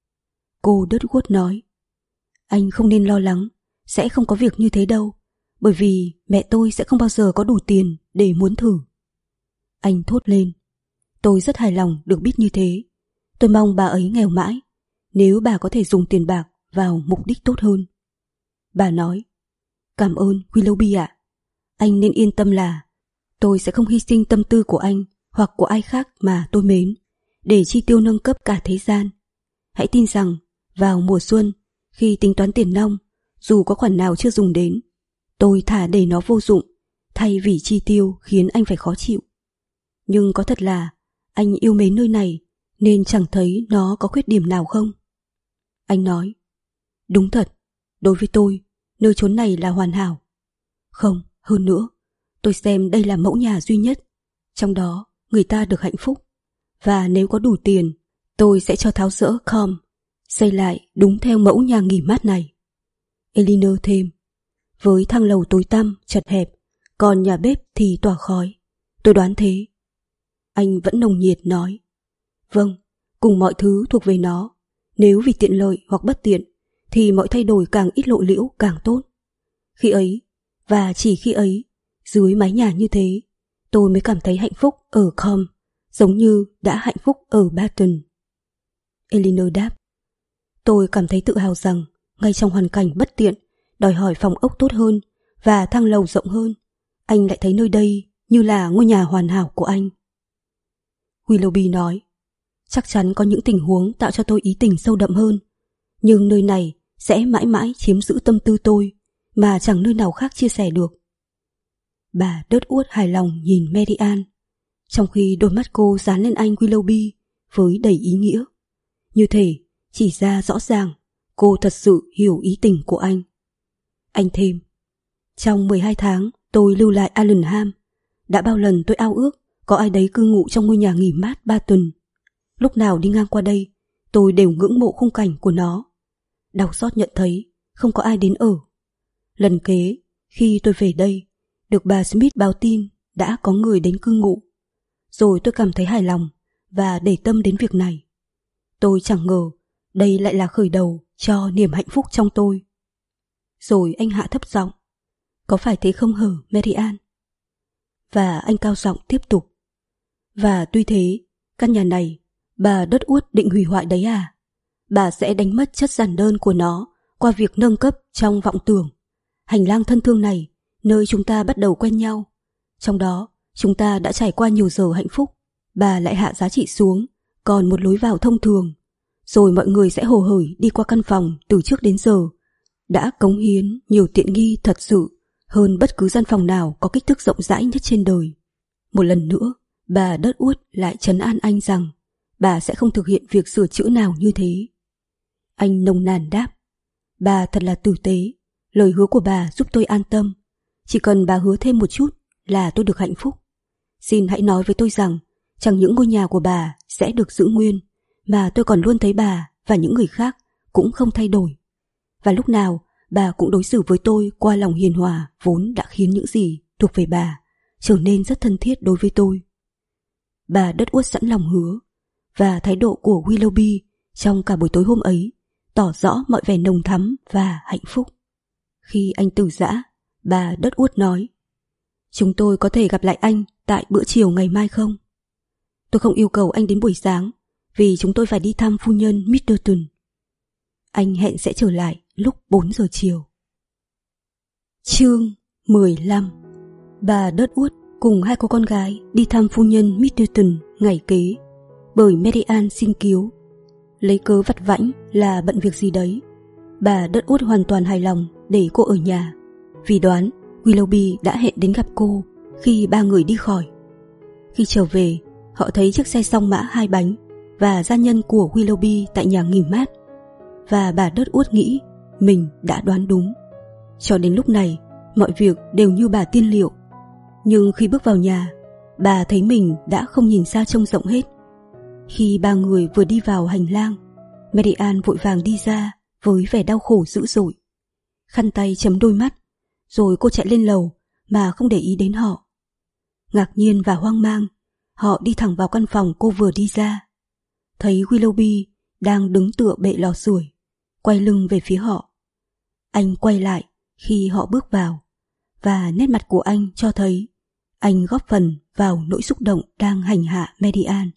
Cô Dudworth nói: "Anh không nên lo lắng, sẽ không có việc như thế đâu, bởi vì mẹ tôi sẽ không bao giờ có đủ tiền để muốn thử." Anh thốt lên: "Tôi rất hài lòng được biết như thế. Tôi mong bà ấy nghèo mãi, nếu bà có thể dùng tiền bạc vào mục đích tốt hơn." Bà nói: "Cảm ơn Willoughby ạ. Anh nên yên tâm là tôi sẽ không hy sinh tâm tư của anh hoặc của ai khác mà tôi mến để chi tiêu nâng cấp cả thế gian. Hãy tin rằng vào mùa xuân, khi tính toán tiền nong, dù có khoản nào chưa dùng đến, tôi thả để nó vô dụng thay vì chi tiêu khiến anh phải khó chịu. Nhưng có thật là anh yêu mến nơi này nên chẳng thấy nó có khuyết điểm nào không?" Anh nói: "Đúng thật, đối với tôi, nơi chốn này là hoàn hảo. Không, hơn nữa, tôi xem đây là mẫu nhà duy nhất, trong đó người ta được hạnh phúc. Và nếu có đủ tiền, tôi sẽ cho tháo dỡ com, xây lại đúng theo mẫu nhà nghỉ mát này." Elinor thêm: "Với thang lầu tối tăm, chật hẹp, còn nhà bếp thì tỏa khói. Tôi đoán thế." Anh vẫn nồng nhiệt nói: "Vâng, cùng mọi thứ thuộc về nó. Nếu vì tiện lợi hoặc bất tiện, thì mọi thay đổi càng ít lộ liễu càng tốt. Khi ấy, và chỉ khi ấy, dưới mái nhà như thế, tôi mới cảm thấy hạnh phúc ở com, giống như đã hạnh phúc ở Barton." Elinor đáp: "Tôi cảm thấy tự hào rằng, ngay trong hoàn cảnh bất tiện, đòi hỏi phòng ốc tốt hơn và thang lầu rộng hơn, anh lại thấy nơi đây như là ngôi nhà hoàn hảo của anh." Willoughby nói: "Chắc chắn có những tình huống tạo cho tôi ý tình sâu đậm hơn, nhưng nơi này sẽ mãi mãi chiếm giữ tâm tư tôi mà chẳng nơi nào khác chia sẻ được." Bà Dudworth hài lòng nhìn Mary Ann, trong khi đôi mắt cô dán lên anh Willoughby với đầy ý nghĩa, như thể chỉ ra rõ ràng cô thật sự hiểu ý tình của anh. Anh thêm: "Trong mười hai tháng tôi lưu lại Allenham, đã bao lần tôi ao ước có ai đấy cư ngụ trong ngôi nhà nghỉ mát Barton. Lúc nào đi ngang qua đây, tôi đều ngưỡng mộ khung cảnh của nó. Đau xót nhận thấy không có ai đến ở. Lần kế, khi tôi về đây, được bà Smith báo tin đã có người đến cư ngụ. Rồi tôi cảm thấy hài lòng và để tâm đến việc này. Tôi chẳng ngờ đây lại là khởi đầu cho niềm hạnh phúc trong tôi. Rồi anh hạ thấp giọng, có phải thế không hở, Mary Ann? Và anh cao giọng tiếp tục, và tuy thế, căn nhà này, bà đất uất định hủy hoại đấy à? Bà sẽ đánh mất chất giản đơn của nó qua việc nâng cấp trong vọng tưởng. Hành lang thân thương này, nơi chúng ta bắt đầu quen nhau. Trong đó, chúng ta đã trải qua nhiều giờ hạnh phúc. Bà lại hạ giá trị xuống, còn một lối vào thông thường. Rồi mọi người sẽ hồ hởi đi qua căn phòng từ trước đến giờ. Đã cống hiến nhiều tiện nghi thật sự hơn bất cứ gian phòng nào có kích thước rộng rãi nhất trên đời. Một lần nữa, bà đất uất lại trấn an anh rằng bà sẽ không thực hiện việc sửa chữa nào như thế. Anh nồng nàn đáp, bà thật là tử tế, lời hứa của bà giúp tôi an tâm. Chỉ cần bà hứa thêm một chút là tôi được hạnh phúc. Xin hãy nói với tôi rằng chẳng những ngôi nhà của bà sẽ được giữ nguyên, mà tôi còn luôn thấy bà và những người khác cũng không thay đổi. Và lúc nào bà cũng đối xử với tôi qua lòng hiền hòa vốn đã khiến những gì thuộc về bà trở nên rất thân thiết đối với tôi. Bà đất uất sẵn lòng hứa, và thái độ của Willoughby trong cả buổi tối hôm ấy tỏ rõ mọi vẻ nồng thắm và hạnh phúc. Khi anh từ giã, bà đất uất nói, chúng tôi có thể gặp lại anh tại bữa chiều ngày mai không? Tôi không yêu cầu anh đến buổi sáng, vì chúng tôi phải đi thăm phu nhân Middleton. Anh hẹn sẽ trở lại lúc bốn giờ chiều. Chương mười lăm. Bà đất uất cùng hai cô con gái đi thăm phu nhân Middleton ngày kế, bởi Mary Ann xin cứu. Lấy cớ vặt vãnh là bận việc gì đấy, bà đất uất hoàn toàn hài lòng để cô ở nhà, vì đoán Willoughby đã hẹn đến gặp cô khi ba người đi khỏi. Khi trở về, họ thấy chiếc xe song mã hai bánh và gia nhân của Willoughby tại nhà nghỉ mát, và bà đất uất nghĩ mình đã đoán đúng. Cho đến lúc này, mọi việc đều như bà tiên liệu. Nhưng khi bước vào nhà, bà thấy mình đã không nhìn xa trông rộng hết. Khi ba người vừa đi vào hành lang, Mary Ann vội vàng đi ra với vẻ đau khổ dữ dội. Khăn tay chấm đôi mắt, rồi cô chạy lên lầu mà không để ý đến họ. Ngạc nhiên và hoang mang, họ đi thẳng vào căn phòng cô vừa đi ra. Thấy Willoughby đang đứng tựa bệ lò sưởi, quay lưng về phía họ. Anh quay lại khi họ bước vào, và nét mặt của anh cho thấy anh góp phần vào nỗi xúc động đang hành hạ Mary Ann.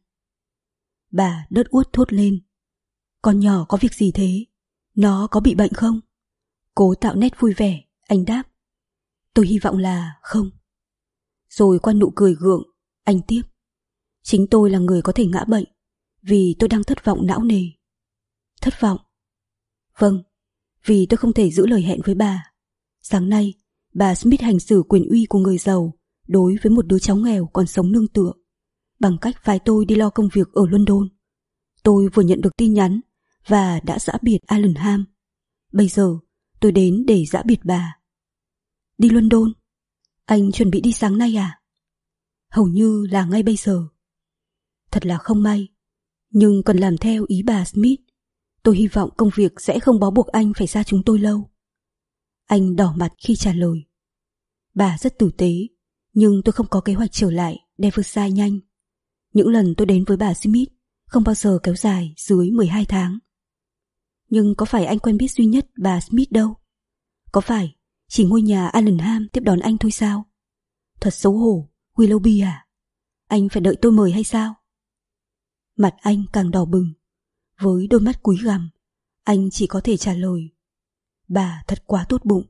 Bà đất uất thốt lên, con nhỏ có việc gì thế? Nó có bị bệnh không? Cố tạo nét vui vẻ, anh đáp, tôi hy vọng là không. Rồi qua nụ cười gượng, anh tiếp, chính tôi là người có thể ngã bệnh, vì tôi đang thất vọng não nề. Thất vọng? Vâng, vì tôi không thể giữ lời hẹn với bà. Sáng nay, bà Smith hành xử quyền uy của người giàu đối với một đứa cháu nghèo còn sống nương tựa, bằng cách phái tôi đi lo công việc ở London. Tôi vừa nhận được tin nhắn và đã giã biệt Allenham. Bây giờ tôi đến để giã biệt bà. Đi London? Anh chuẩn bị đi sáng nay à? Hầu như là ngay bây giờ. Thật là không may, nhưng cần làm theo ý bà Smith. Tôi hy vọng công việc sẽ không bó buộc anh phải xa chúng tôi lâu. Anh đỏ mặt khi trả lời. Bà rất tử tế, nhưng tôi không có kế hoạch trở lại Devonshire nhanh. Những lần tôi đến với bà Smith không bao giờ kéo dài dưới mười hai tháng. Nhưng có phải anh quen biết duy nhất bà Smith đâu? Có phải chỉ ngôi nhà Allenham tiếp đón anh thôi sao? Thật xấu hổ, Willoughby à? Anh phải đợi tôi mời hay sao? Mặt anh càng đỏ bừng. Với đôi mắt cúi gằm, anh chỉ có thể trả lời, bà thật quá tốt bụng.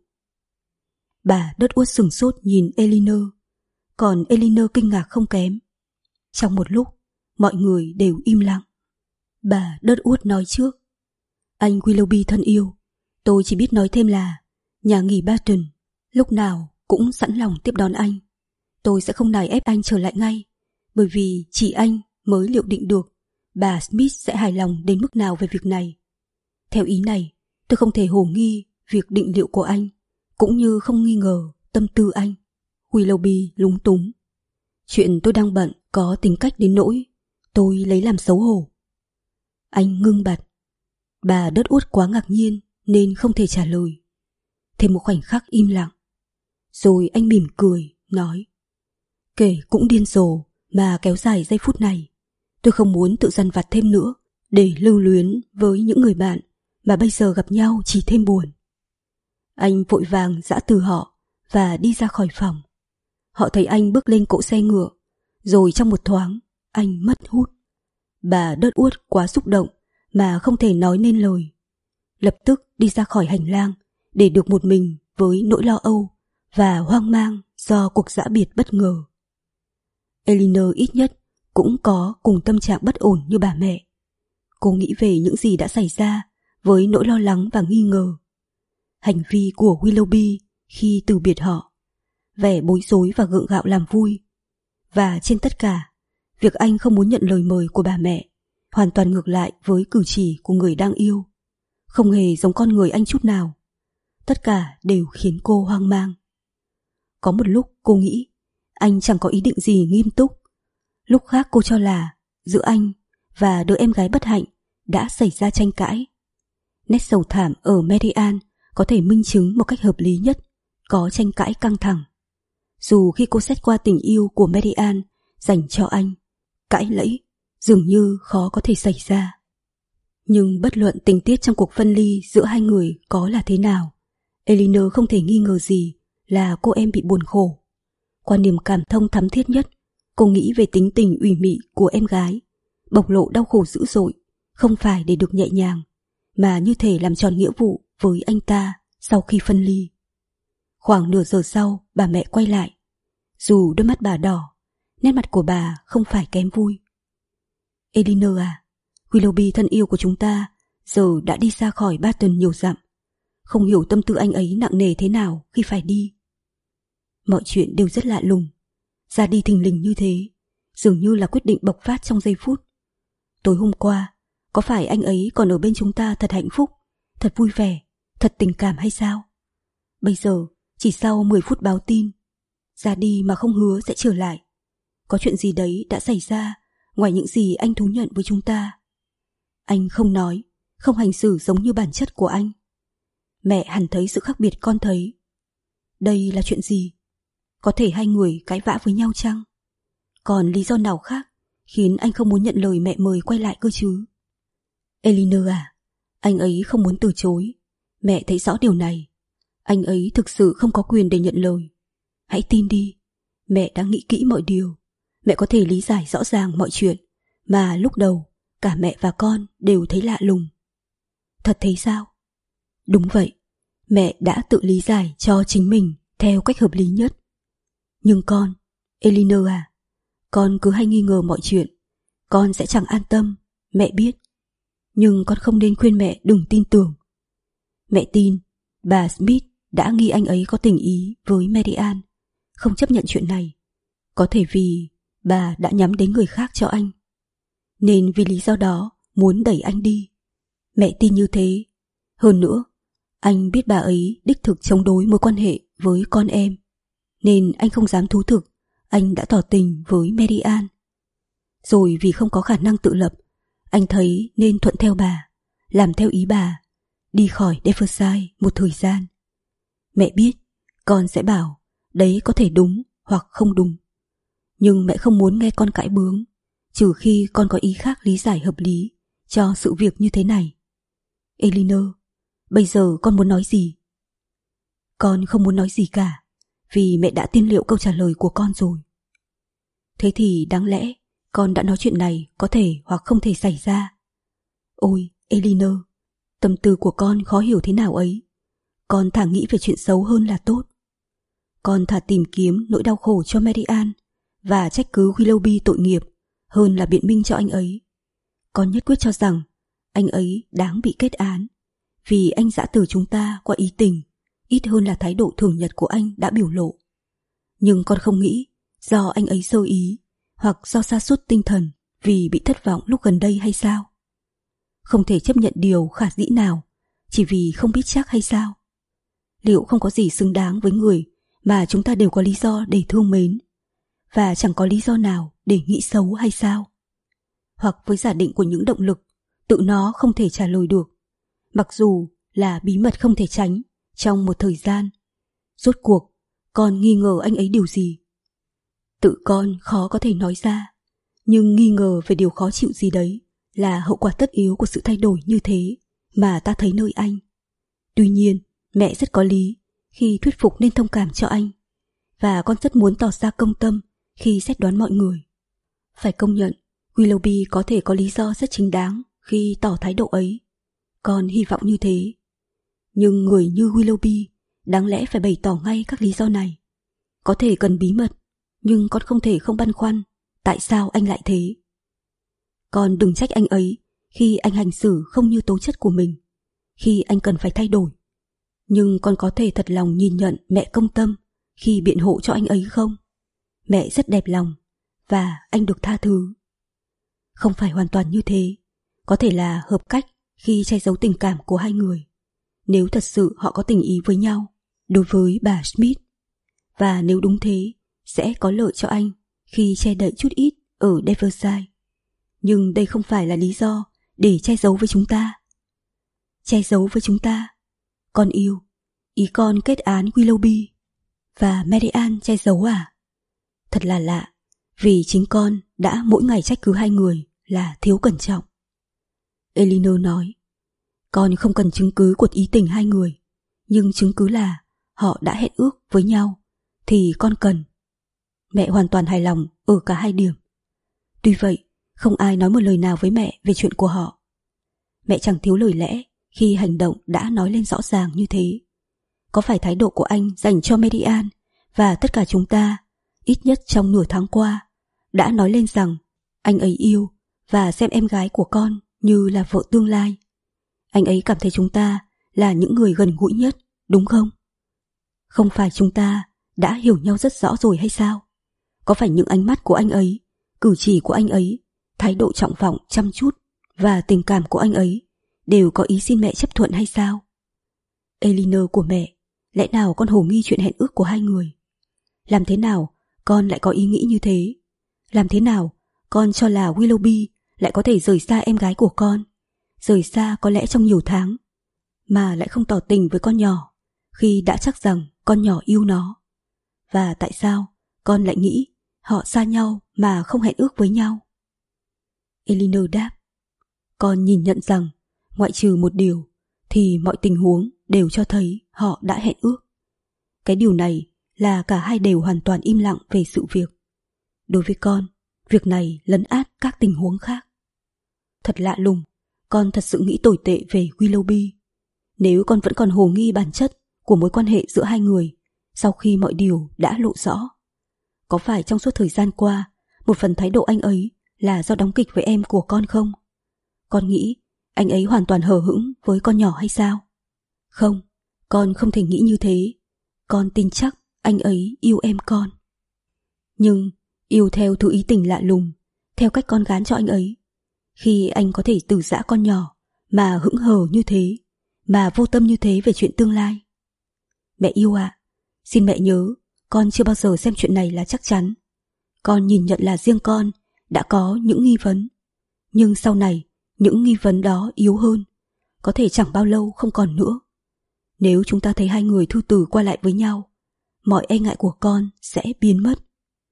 Bà đất uất sửng sốt nhìn Elinor, còn Elinor kinh ngạc không kém. Trong một lúc, mọi người đều im lặng. Bà đất uất nói trước, anh Willoughby thân yêu, tôi chỉ biết nói thêm là nhà nghỉ Barton lúc nào cũng sẵn lòng tiếp đón anh. Tôi sẽ không nài ép anh trở lại ngay, bởi vì chỉ anh mới liệu định được bà Smith sẽ hài lòng đến mức nào về việc này. Theo ý này, tôi không thể hồ nghi việc định liệu của anh, cũng như không nghi ngờ tâm tư anh. Willoughby lúng túng. Chuyện tôi đang bận có tính cách đến nỗi tôi lấy làm xấu hổ. Anh ngưng bặt. Bà đất uất quá ngạc nhiên nên không thể trả lời. Thêm một khoảnh khắc im lặng. Rồi anh mỉm cười, nói, kể cũng điên rồ mà kéo dài giây phút này. Tôi không muốn tự dằn vặt thêm nữa để lưu luyến với những người bạn mà bây giờ gặp nhau chỉ thêm buồn. Anh vội vàng giã từ họ và đi ra khỏi phòng. Họ thấy anh bước lên cỗ xe ngựa, rồi trong một thoáng anh mất hút. Bà đớt uốt quá xúc động mà không thể nói nên lời. Lập tức đi ra khỏi hành lang để được một mình với nỗi lo âu và hoang mang do cuộc giã biệt bất ngờ. Elinor ít nhất cũng có cùng tâm trạng bất ổn như bà mẹ. Cô nghĩ về những gì đã xảy ra với nỗi lo lắng và nghi ngờ. Hành vi của Willoughby khi từ biệt họ, vẻ bối rối và gượng gạo làm vui. Và trên tất cả, việc anh không muốn nhận lời mời của bà mẹ, hoàn toàn ngược lại với cử chỉ của người đang yêu. Không hề giống con người anh chút nào. Tất cả đều khiến cô hoang mang. Có một lúc cô nghĩ anh chẳng có ý định gì nghiêm túc. Lúc khác cô cho là giữa anh và đứa em gái bất hạnh đã xảy ra tranh cãi. Nét sầu thảm ở Marianne có thể minh chứng một cách hợp lý nhất có tranh cãi căng thẳng. Dù khi cô xét qua tình yêu của Marianne dành cho anh, cãi lẫy dường như khó có thể xảy ra. Nhưng bất luận tình tiết trong cuộc phân ly giữa hai người có là thế nào, Elinor không thể nghi ngờ gì là cô em bị buồn khổ. Qua niềm cảm thông thắm thiết nhất, cô nghĩ về tính tình ủy mị của em gái, bộc lộ đau khổ dữ dội, không phải để được nhẹ nhàng, mà như thể làm tròn nghĩa vụ với anh ta sau khi phân ly. Khoảng nửa giờ sau, bà mẹ quay lại. Dù đôi mắt bà đỏ, nét mặt của bà không phải kém vui. Elinor à, Willoughby thân yêu của chúng ta giờ đã đi ra khỏi Barton nhiều dặm. Không hiểu tâm tư anh ấy nặng nề thế nào khi phải đi. Mọi chuyện đều rất lạ lùng. Ra đi thình lình như thế, dường như là quyết định bộc phát trong giây phút. Tối hôm qua, có phải anh ấy còn ở bên chúng ta thật hạnh phúc, thật vui vẻ, thật tình cảm hay sao? Bây giờ, chỉ sau mười phút báo tin, ra đi mà không hứa sẽ trở lại. Có chuyện gì đấy đã xảy ra ngoài những gì anh thú nhận với chúng ta. Anh không nói, không hành xử giống như bản chất của anh. Mẹ hẳn thấy sự khác biệt con thấy. Đây là chuyện gì? Có thể hai người cãi vã với nhau chăng? Còn lý do nào khác khiến anh không muốn nhận lời mẹ mời quay lại cơ chứ? Elinor à, anh ấy không muốn từ chối. Mẹ thấy rõ điều này. Anh ấy thực sự không có quyền để nhận lời. Hãy tin đi, mẹ đã nghĩ kỹ mọi điều. Mẹ có thể lý giải rõ ràng mọi chuyện mà lúc đầu cả mẹ và con đều thấy lạ lùng. Thật thế sao? Đúng vậy, mẹ đã tự lý giải cho chính mình theo cách hợp lý nhất. Nhưng con, Elinor à, con cứ hay nghi ngờ mọi chuyện, con sẽ chẳng an tâm, mẹ biết. Nhưng con không nên khuyên mẹ đừng tin tưởng. Mẹ tin bà Smith đã nghi anh ấy có tình ý với Marianne, không chấp nhận chuyện này. Có thể vì bà đã nhắm đến người khác cho anh, nên vì lý do đó muốn đẩy anh đi. Mẹ tin như thế. Hơn nữa, anh biết bà ấy đích thực chống đối mối quan hệ với con em, nên anh không dám thú thực anh đã tỏ tình với Marianne. Rồi vì không có khả năng tự lập, anh thấy nên thuận theo bà, làm theo ý bà, đi khỏi Devonshire một thời gian. Mẹ biết con sẽ bảo đấy có thể đúng hoặc không đúng, nhưng mẹ không muốn nghe con cãi bướng, trừ khi con có ý khác lý giải hợp lý cho sự việc như thế này. Elinor, bây giờ con muốn nói gì? Con không muốn nói gì cả, vì mẹ đã tiên liệu câu trả lời của con rồi. Thế thì đáng lẽ con đã nói chuyện này có thể hoặc không thể xảy ra. Ôi, Elinor, tâm tư của con khó hiểu thế nào ấy. Con thà nghĩ về chuyện xấu hơn là tốt. Con thà tìm kiếm nỗi đau khổ cho Marianne và trách cứ Willoughby tội nghiệp hơn là biện minh cho anh ấy. Con nhất quyết cho rằng anh ấy đáng bị kết án, vì anh giã từ chúng ta qua ý tình, ít hơn là thái độ thường nhật của anh đã biểu lộ. Nhưng con không nghĩ do anh ấy sơ ý hoặc do sa sút tinh thần vì bị thất vọng lúc gần đây hay sao? Không thể chấp nhận điều khả dĩ nào chỉ vì không biết chắc hay sao? Liệu không có gì xứng đáng với người mà chúng ta đều có lý do để thương mến, và chẳng có lý do nào để nghĩ xấu hay sao? Hoặc với giả định của những động lực tự nó không thể trả lời được, mặc dù là bí mật không thể tránh trong một thời gian. Rốt cuộc con nghi ngờ anh ấy điều gì? Tự con khó có thể nói ra, Nhưng nghi ngờ về điều khó chịu gì đấy là hậu quả tất yếu của sự thay đổi như thế mà ta thấy nơi anh. Tuy nhiên, mẹ rất có lý khi thuyết phục nên thông cảm cho anh, và con rất muốn tỏ ra công tâm khi xét đoán mọi người. Phải công nhận, Willoughby có thể có lý do rất chính đáng khi tỏ thái độ ấy. Con hy vọng như thế. Nhưng người như Willoughby đáng lẽ phải bày tỏ ngay các lý do này. Có thể cần bí mật, nhưng con không thể không băn khoăn tại sao anh lại thế. Con đừng trách anh ấy khi anh hành xử không như tố chất của mình, khi anh cần phải thay đổi. Nhưng con có thể thật lòng nhìn nhận mẹ công tâm khi biện hộ cho anh ấy không? Mẹ rất đẹp lòng, và anh được tha thứ. Không phải hoàn toàn như thế, có thể là hợp cách khi che giấu tình cảm của hai người, nếu thật sự họ có tình ý với nhau đối với bà Smith. Và nếu đúng thế, sẽ có lợi cho anh khi che đậy chút ít ở Devonshire. Nhưng đây không phải là lý do để che giấu với chúng ta. Che giấu với chúng ta? Con yêu, ý con kết án Willoughby và Marianne che giấu à? Thật là lạ, vì chính con đã mỗi ngày trách cứ hai người là thiếu cẩn trọng. Elinor nói, con không cần chứng cứ của ý tình hai người, nhưng chứng cứ là họ đã hẹn ước với nhau thì con cần. Mẹ hoàn toàn hài lòng ở cả hai điểm. Tuy vậy, không ai nói một lời nào với mẹ về chuyện của họ. Mẹ chẳng thiếu lời lẽ khi hành động đã nói lên rõ ràng như thế. Có phải thái độ của anh dành cho Marianne và tất cả chúng ta, ít nhất trong nửa tháng qua, đã nói lên rằng anh ấy yêu và xem em gái của con như là vợ tương lai. Anh ấy cảm thấy chúng ta là những người gần gũi nhất, đúng không? Không phải chúng ta đã hiểu nhau rất rõ rồi hay sao? Có phải những ánh mắt của anh ấy, cử chỉ của anh ấy, thái độ trọng vọng, chăm chút và tình cảm của anh ấy đều có ý xin mẹ chấp thuận hay sao? Elinor của mẹ, lẽ nào con hồ nghi chuyện hẹn ước của hai người? Làm thế nào con lại có ý nghĩ như thế? Làm thế nào con cho là Willoughby lại có thể rời xa em gái của con, rời xa có lẽ trong nhiều tháng, mà lại không tỏ tình với con nhỏ khi đã chắc rằng con nhỏ yêu nó? Và tại sao con lại nghĩ họ xa nhau mà không hẹn ước với nhau? Elinor đáp, con nhìn nhận rằng ngoại trừ một điều thì mọi tình huống đều cho thấy họ đã hẹn ước. Cái điều này là cả hai đều hoàn toàn im lặng về sự việc. Đối với con, việc này lấn át các tình huống khác. Thật lạ lùng, con thật sự nghĩ tồi tệ về Willoughby. Nếu con vẫn còn hồ nghi bản chất của mối quan hệ giữa hai người sau khi mọi điều đã lộ rõ. Có phải trong suốt thời gian qua, một phần thái độ anh ấy là do đóng kịch với em của con không? Con nghĩ anh ấy hoàn toàn hờ hững với con nhỏ hay sao? Không, con không thể nghĩ như thế. Con tin chắc anh ấy yêu em con. Nhưng yêu theo thứ ý tình lạ lùng, theo cách con gán cho anh ấy. Khi anh có thể từ giã con nhỏ mà hững hờ như thế, mà vô tâm như thế về chuyện tương lai. Mẹ yêu ạ, à, xin mẹ nhớ, con chưa bao giờ xem chuyện này là chắc chắn. Con nhìn nhận là riêng con đã có những nghi vấn, nhưng sau này những nghi vấn đó yếu hơn, có thể chẳng bao lâu không còn nữa. Nếu chúng ta thấy hai người thư từ qua lại với nhau, mọi e ngại của con sẽ biến mất.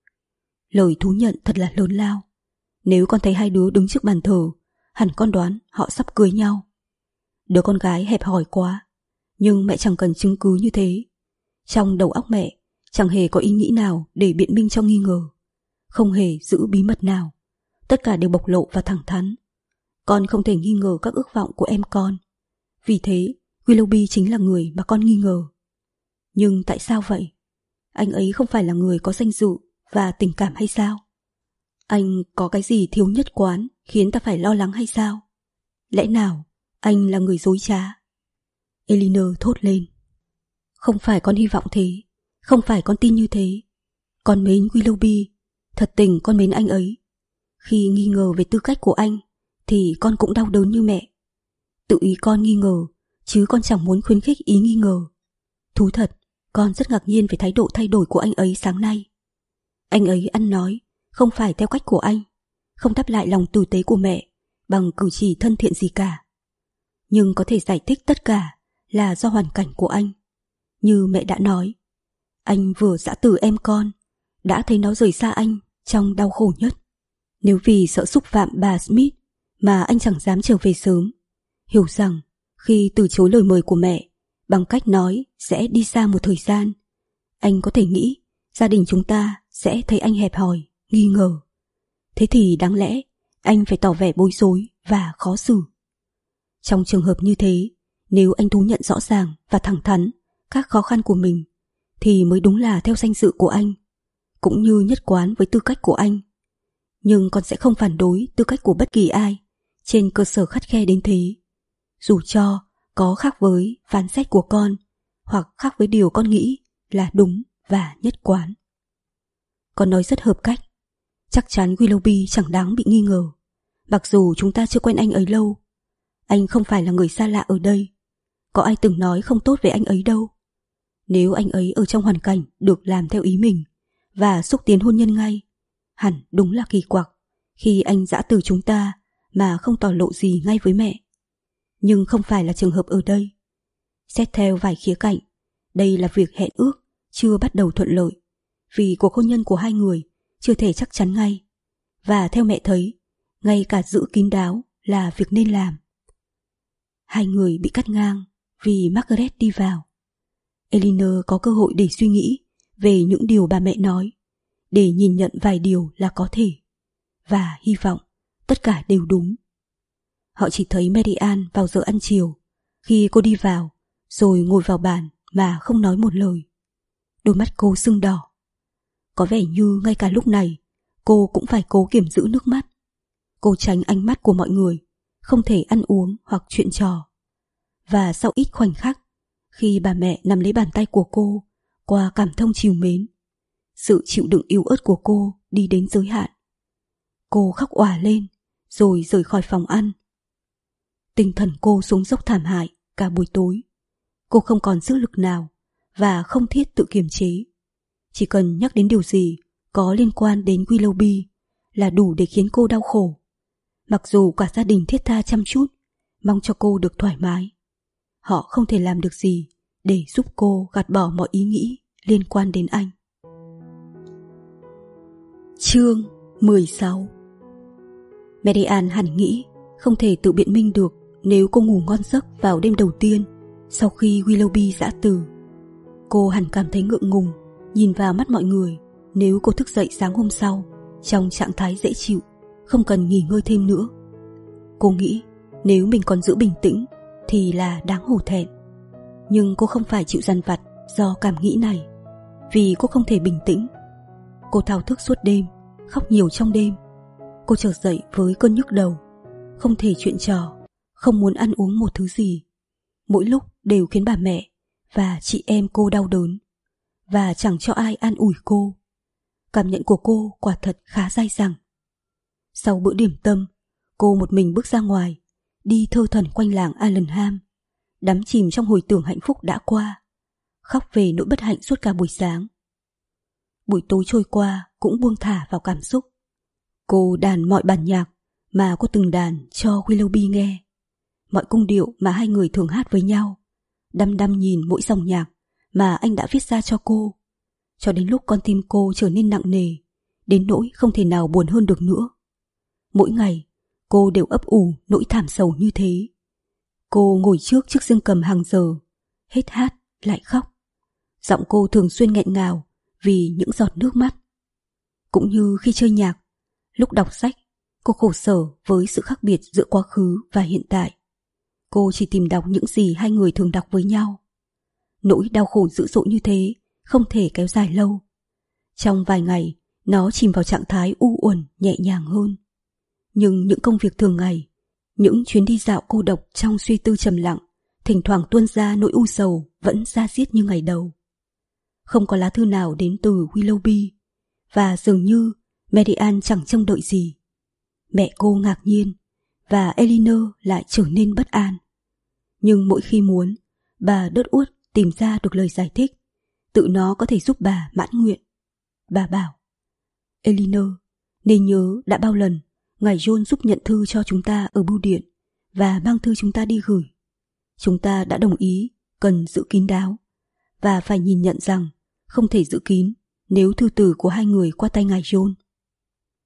Lời thú nhận thật là lớn lao. Nếu con thấy hai đứa đứng trước bàn thờ, hẳn con đoán họ sắp cưới nhau. Đứa con gái hẹp hòi quá, nhưng mẹ chẳng cần chứng cứ như thế. Trong đầu óc mẹ chẳng hề có ý nghĩ nào để biện minh cho nghi ngờ, không hề giữ bí mật nào. Tất cả đều bộc lộ và thẳng thắn. Con không thể nghi ngờ các ước vọng của em con. Vì thế, Willoughby chính là người mà con nghi ngờ. Nhưng tại sao vậy? Anh ấy không phải là người có danh dự và tình cảm hay sao? Anh có cái gì thiếu nhất quán khiến ta phải lo lắng hay sao? Lẽ nào anh là người dối trá? Elinor thốt lên. Không phải con hy vọng thế, không phải con tin như thế. Con mến Willoughby, thật tình con mến anh ấy. Khi nghi ngờ về tư cách của anh thì con cũng đau đớn như mẹ. Tự ý con nghi ngờ, chứ con chẳng muốn khuyến khích ý nghi ngờ. Thú thật, con rất ngạc nhiên về thái độ thay đổi của anh ấy sáng nay. Anh ấy ăn nói không phải theo cách của anh, không đáp lại lòng tử tế của mẹ bằng cử chỉ thân thiện gì cả. Nhưng có thể giải thích tất cả là do hoàn cảnh của anh. Như mẹ đã nói, anh vừa giã từ em con, đã thấy nó rời xa anh trong đau khổ nhất. Nếu vì sợ xúc phạm bà Smith mà anh chẳng dám trở về sớm, hiểu rằng khi từ chối lời mời của mẹ bằng cách nói sẽ đi xa một thời gian, anh có thể nghĩ gia đình chúng ta sẽ thấy anh hẹp hòi, nghi ngờ. Thế thì đáng lẽ anh phải tỏ vẻ bối rối và khó xử. Trong trường hợp như thế, nếu anh thú nhận rõ ràng và thẳng thắn các khó khăn của mình thì mới đúng là theo danh dự của anh, cũng như nhất quán với tư cách của anh. Nhưng con sẽ không phản đối tư cách của bất kỳ ai trên cơ sở khắt khe đến thế, dù cho có khác với phán xét của con hoặc khác với điều con nghĩ là đúng và nhất quán. Con nói rất hợp cách. Chắc chắn Willoughby chẳng đáng bị nghi ngờ, mặc dù chúng ta chưa quen anh ấy lâu. Anh không phải là người xa lạ ở đây. Có ai từng nói không tốt về anh ấy đâu. Nếu anh ấy ở trong hoàn cảnh được làm theo ý mình và xúc tiến hôn nhân ngay, hẳn đúng là kỳ quặc khi anh giã từ chúng ta mà không tỏ lộ gì ngay với mẹ. Nhưng không phải là trường hợp ở đây. Xét theo vài khía cạnh, đây là việc hẹn ước chưa bắt đầu thuận lợi, vì cuộc hôn nhân của hai người chưa thể chắc chắn ngay. Và theo mẹ thấy, ngay cả giữ kín đáo là việc nên làm. Hai người bị cắt ngang vì Margaret đi vào. Elinor có cơ hội để suy nghĩ về những điều bà mẹ nói, để nhìn nhận vài điều là có thể, và hy vọng tất cả đều đúng. Họ chỉ thấy Mary Ann vào giờ ăn chiều, khi cô đi vào, rồi ngồi vào bàn mà không nói một lời. Đôi mắt cô sưng đỏ. Có vẻ như ngay cả lúc này, cô cũng phải cố kiềm giữ nước mắt. Cô tránh ánh mắt của mọi người, không thể ăn uống hoặc chuyện trò. Và sau ít khoảnh khắc, khi bà mẹ nắm lấy bàn tay của cô qua cảm thông trìu mến, sự chịu đựng yếu ớt của cô đi đến giới hạn. Cô khóc òa lên, rồi rời khỏi phòng ăn. Tinh thần cô xuống dốc thảm hại cả buổi tối. Cô không còn sức lực nào và không thiết tự kiềm chế. Chỉ cần nhắc đến điều gì có liên quan đến Willoughby là đủ để khiến cô đau khổ. Mặc dù cả gia đình thiết tha chăm chút, mong cho cô được thoải mái, họ không thể làm được gì để giúp cô gạt bỏ mọi ý nghĩ liên quan đến anh. Chương mười sáu. Mary Ann hẳn nghĩ không thể tự biện minh được nếu cô ngủ ngon giấc vào đêm đầu tiên sau khi Willoughby giã từ. Cô hẳn cảm thấy ngượng ngùng nhìn vào mắt mọi người nếu cô thức dậy sáng hôm sau trong trạng thái dễ chịu, không cần nghỉ ngơi thêm nữa. Cô nghĩ nếu mình còn giữ bình tĩnh thì là đáng hổ thẹn. Nhưng cô không phải chịu dằn vặt do cảm nghĩ này, vì cô không thể bình tĩnh. Cô thao thức suốt đêm, khóc nhiều trong đêm. Cô chợt dậy với cơn nhức đầu, không thể chuyện trò, không muốn ăn uống một thứ gì. Mỗi lúc đều khiến bà mẹ và chị em cô đau đớn, và chẳng cho ai an ủi cô. Cảm nhận của cô quả thật khá dai dẳng. Sau bữa điểm tâm, cô một mình bước ra ngoài, đi thơ thẩn quanh làng Allenham, đắm chìm trong hồi tưởng hạnh phúc đã qua, khóc về nỗi bất hạnh suốt cả buổi sáng. Buổi tối trôi qua cũng buông thả vào cảm xúc. Cô đàn mọi bản nhạc mà cô từng đàn cho Willoughby nghe, mọi cung điệu mà hai người thường hát với nhau, đăm đăm nhìn mỗi dòng nhạc mà anh đã viết ra cho cô, cho đến lúc con tim cô trở nên nặng nề, đến nỗi không thể nào buồn hơn được nữa. Mỗi ngày, cô đều ấp ủ nỗi thảm sầu như thế. Cô ngồi trước chiếc dương cầm hàng giờ, hết hát lại khóc. Giọng cô thường xuyên nghẹn ngào vì những giọt nước mắt. Cũng như khi chơi nhạc, lúc đọc sách, cô khổ sở với sự khác biệt giữa quá khứ và hiện tại. Cô chỉ tìm đọc những gì hai người thường đọc với nhau. Nỗi đau khổ dữ dội như thế không thể kéo dài lâu. Trong vài ngày, nó chìm vào trạng thái u uẩn nhẹ nhàng hơn. Nhưng những công việc thường ngày, những chuyến đi dạo cô độc trong suy tư trầm lặng, thỉnh thoảng tuôn ra nỗi u sầu vẫn da diết như ngày đầu. Không có lá thư nào đến từ Willoughby, và dường như Mary Ann chẳng trông đợi gì. Mẹ cô ngạc nhiên, và Elinor lại trở nên bất an. Nhưng mỗi khi muốn, bà đớt uốt tìm ra được lời giải thích, tự nó có thể giúp bà mãn nguyện. Bà bảo: Elinor, nên nhớ đã bao lần ngài John giúp nhận thư cho chúng ta ở bưu điện và mang thư chúng ta đi gửi. Chúng ta đã đồng ý cần giữ kín đáo, và phải nhìn nhận rằng không thể giữ kín nếu thư từ của hai người qua tay ngài John.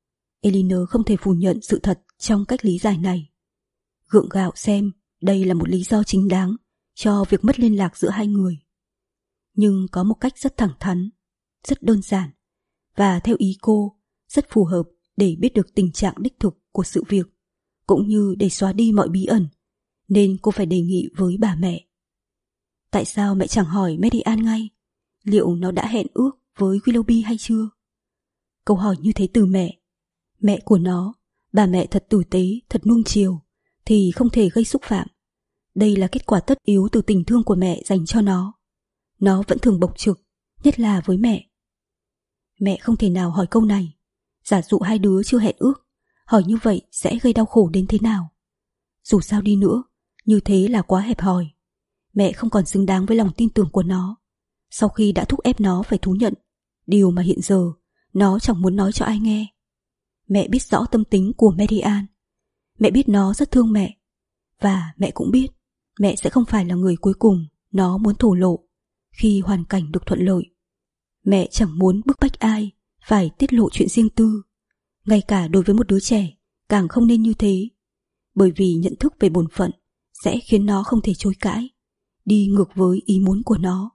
Elinor không thể phủ nhận sự thật trong cách lý giải này. Gượng gạo xem đây là một lý do chính đáng cho việc mất liên lạc giữa hai người. Nhưng có một cách rất thẳng thắn, rất đơn giản, và theo ý cô, rất phù hợp để biết được tình trạng đích thực của sự việc, cũng như để xóa đi mọi bí ẩn, nên cô phải đề nghị với bà mẹ. Tại sao mẹ chẳng hỏi Mary-Ann ngay, liệu nó đã hẹn ước với Willoughby hay chưa? Câu hỏi như thế từ mẹ, mẹ của nó, bà mẹ thật tử tế, thật nuông chiều, thì không thể gây xúc phạm. Đây là kết quả tất yếu từ tình thương của mẹ dành cho nó. Nó vẫn thường bộc trực, nhất là với mẹ. Mẹ không thể nào hỏi câu này. Giả dụ hai đứa chưa hẹn ước, hỏi như vậy sẽ gây đau khổ đến thế nào? Dù sao đi nữa, như thế là quá hẹp hòi. Mẹ không còn xứng đáng với lòng tin tưởng của nó, sau khi đã thúc ép nó phải thú nhận điều mà hiện giờ nó chẳng muốn nói cho ai nghe. Mẹ biết rõ tâm tính của Mary-Ann. Mẹ biết nó rất thương mẹ. Và mẹ cũng biết mẹ sẽ không phải là người cuối cùng nó muốn thổ lộ khi hoàn cảnh được thuận lợi. Mẹ chẳng muốn bức bách ai phải tiết lộ chuyện riêng tư. Ngay cả đối với một đứa trẻ càng không nên như thế, bởi vì nhận thức về bổn phận sẽ khiến nó không thể chối cãi, đi ngược với ý muốn của nó.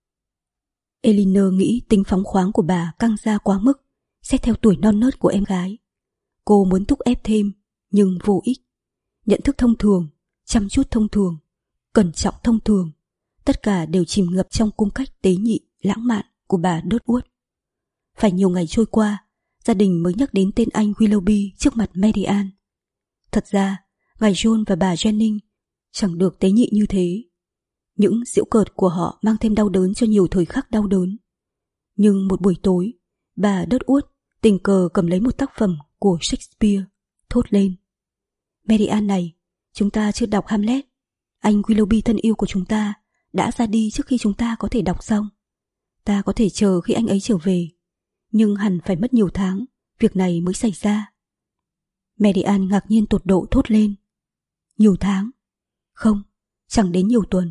Elinor nghĩ tính phóng khoáng của bà căng ra quá mức, xét theo tuổi non nớt của em gái. Cô muốn thúc ép thêm, nhưng vô ích. Nhận thức thông thường, chăm chút thông thường, cẩn trọng thông thường, tất cả đều chìm ngập trong cung cách tế nhị, lãng mạn của bà Dodworth. Phải nhiều ngày trôi qua, gia đình mới nhắc đến tên anh Willoughby trước mặt Mary-Ann. Thật ra, ngài John và bà Jennings chẳng được tế nhị như thế. Những giễu cợt của họ mang thêm đau đớn cho nhiều thời khắc đau đớn. Nhưng một buổi tối, bà Dodworth tình cờ cầm lấy một tác phẩm của Shakespeare, thốt lên: Mary-Ann này, chúng ta chưa đọc Hamlet. Anh Willoughby thân yêu của chúng ta đã ra đi trước khi chúng ta có thể đọc xong. Ta có thể chờ khi anh ấy trở về, nhưng hẳn phải mất nhiều tháng việc này mới xảy ra. Mary-Ann ngạc nhiên tột độ thốt lên: Nhiều tháng? Không, chẳng đến nhiều tuần.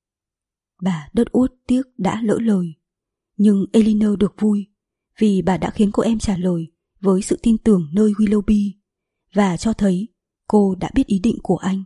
Bà Dodworth tiếc đã lỡ lời, nhưng Elinor được vui vì bà đã khiến cô em trả lời với sự tin tưởng nơi Willoughby và cho thấy cô đã biết ý định của anh.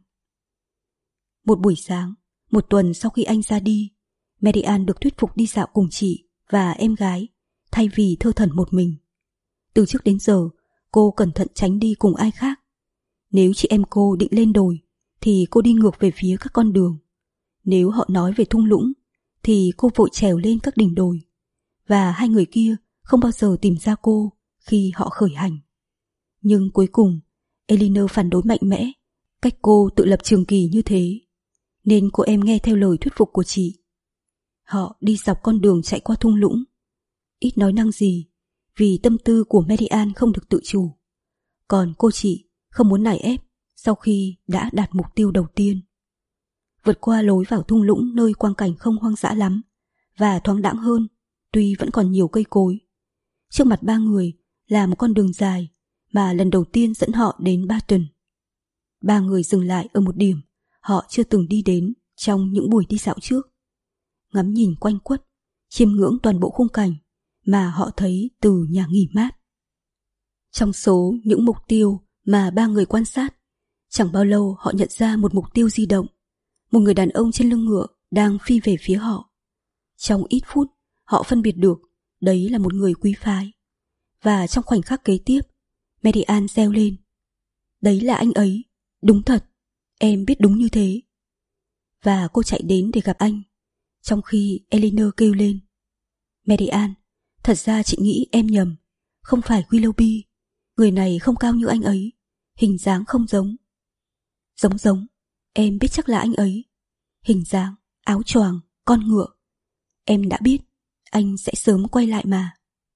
Một buổi sáng, một tuần sau khi anh ra đi, Mary-Ann được thuyết phục đi dạo cùng chị và em gái thay vì thơ thẩn một mình. Từ trước đến giờ, cô cẩn thận tránh đi cùng ai khác. Nếu chị em cô định lên đồi thì cô đi ngược về phía các con đường. Nếu họ nói về thung lũng thì cô vội trèo lên các đỉnh đồi. Và hai người kia không bao giờ tìm ra cô khi họ khởi hành. Nhưng cuối cùng, Elinor phản đối mạnh mẽ cách cô tự lập trường kỳ như thế, nên cô em nghe theo lời thuyết phục của chị. Họ đi dọc con đường chạy qua thung lũng, ít nói năng gì vì tâm tư của Mary-Ann không được tự chủ. Còn cô chị không muốn nài ép sau khi đã đạt mục tiêu đầu tiên. Vượt qua lối vào thung lũng nơi quang cảnh không hoang dã lắm và thoáng đãng hơn, tuy vẫn còn nhiều cây cối. Trước mặt ba người là một con đường dài mà lần đầu tiên dẫn họ đến Barton. Ba người dừng lại ở một điểm họ chưa từng đi đến trong những buổi đi dạo trước. Ngắm nhìn quanh quất, chiêm ngưỡng toàn bộ khung cảnh mà họ thấy từ nhà nghỉ mát. Trong số những mục tiêu mà ba người quan sát, chẳng bao lâu họ nhận ra một mục tiêu di động. Một người đàn ông trên lưng ngựa đang phi về phía họ. Trong ít phút, họ phân biệt được đấy là một người quý phái. Và trong khoảnh khắc kế tiếp, Mary-Ann reo lên: Đấy là anh ấy, đúng thật, em biết đúng như thế. Và cô chạy đến để gặp anh, trong khi Elinor kêu lên: Mary-Ann, thật ra chị nghĩ em nhầm, không phải Willoughby. Người này không cao như anh ấy, hình dáng không giống. Giống giống, em biết chắc là anh ấy. Hình dáng, áo choàng, con ngựa. Em đã biết, anh sẽ sớm quay lại mà.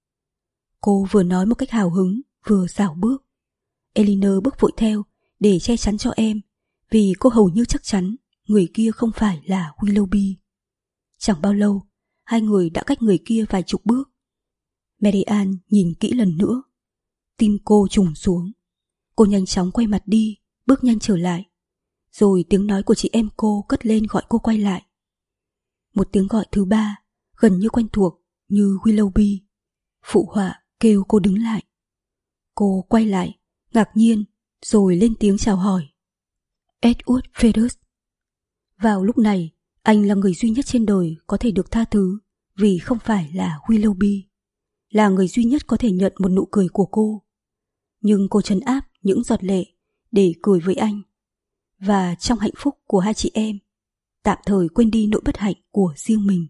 Cô vừa nói một cách hào hứng, vừa xảo bước. Elinor bước vội theo để che chắn cho em, vì cô hầu như chắc chắn người kia không phải là Willoughby. Chẳng bao lâu, hai người đã cách người kia vài chục bước. Mary-Ann nhìn kỹ lần nữa. Tim cô trùng xuống. Cô nhanh chóng quay mặt đi, bước nhanh trở lại. Rồi tiếng nói của chị em cô cất lên gọi cô quay lại. Một tiếng gọi thứ ba, gần như quen thuộc, như Willoughby, phụ họa kêu cô đứng lại. Cô quay lại, ngạc nhiên, rồi lên tiếng chào hỏi. Edward Ferrers. Vào lúc này, anh là người duy nhất trên đời có thể được tha thứ vì không phải là Willoughby, là người duy nhất có thể nhận một nụ cười của cô. Nhưng cô trấn áp những giọt lệ để cười với anh. Và trong hạnh phúc của hai chị em, tạm thời quên đi nỗi bất hạnh của riêng mình.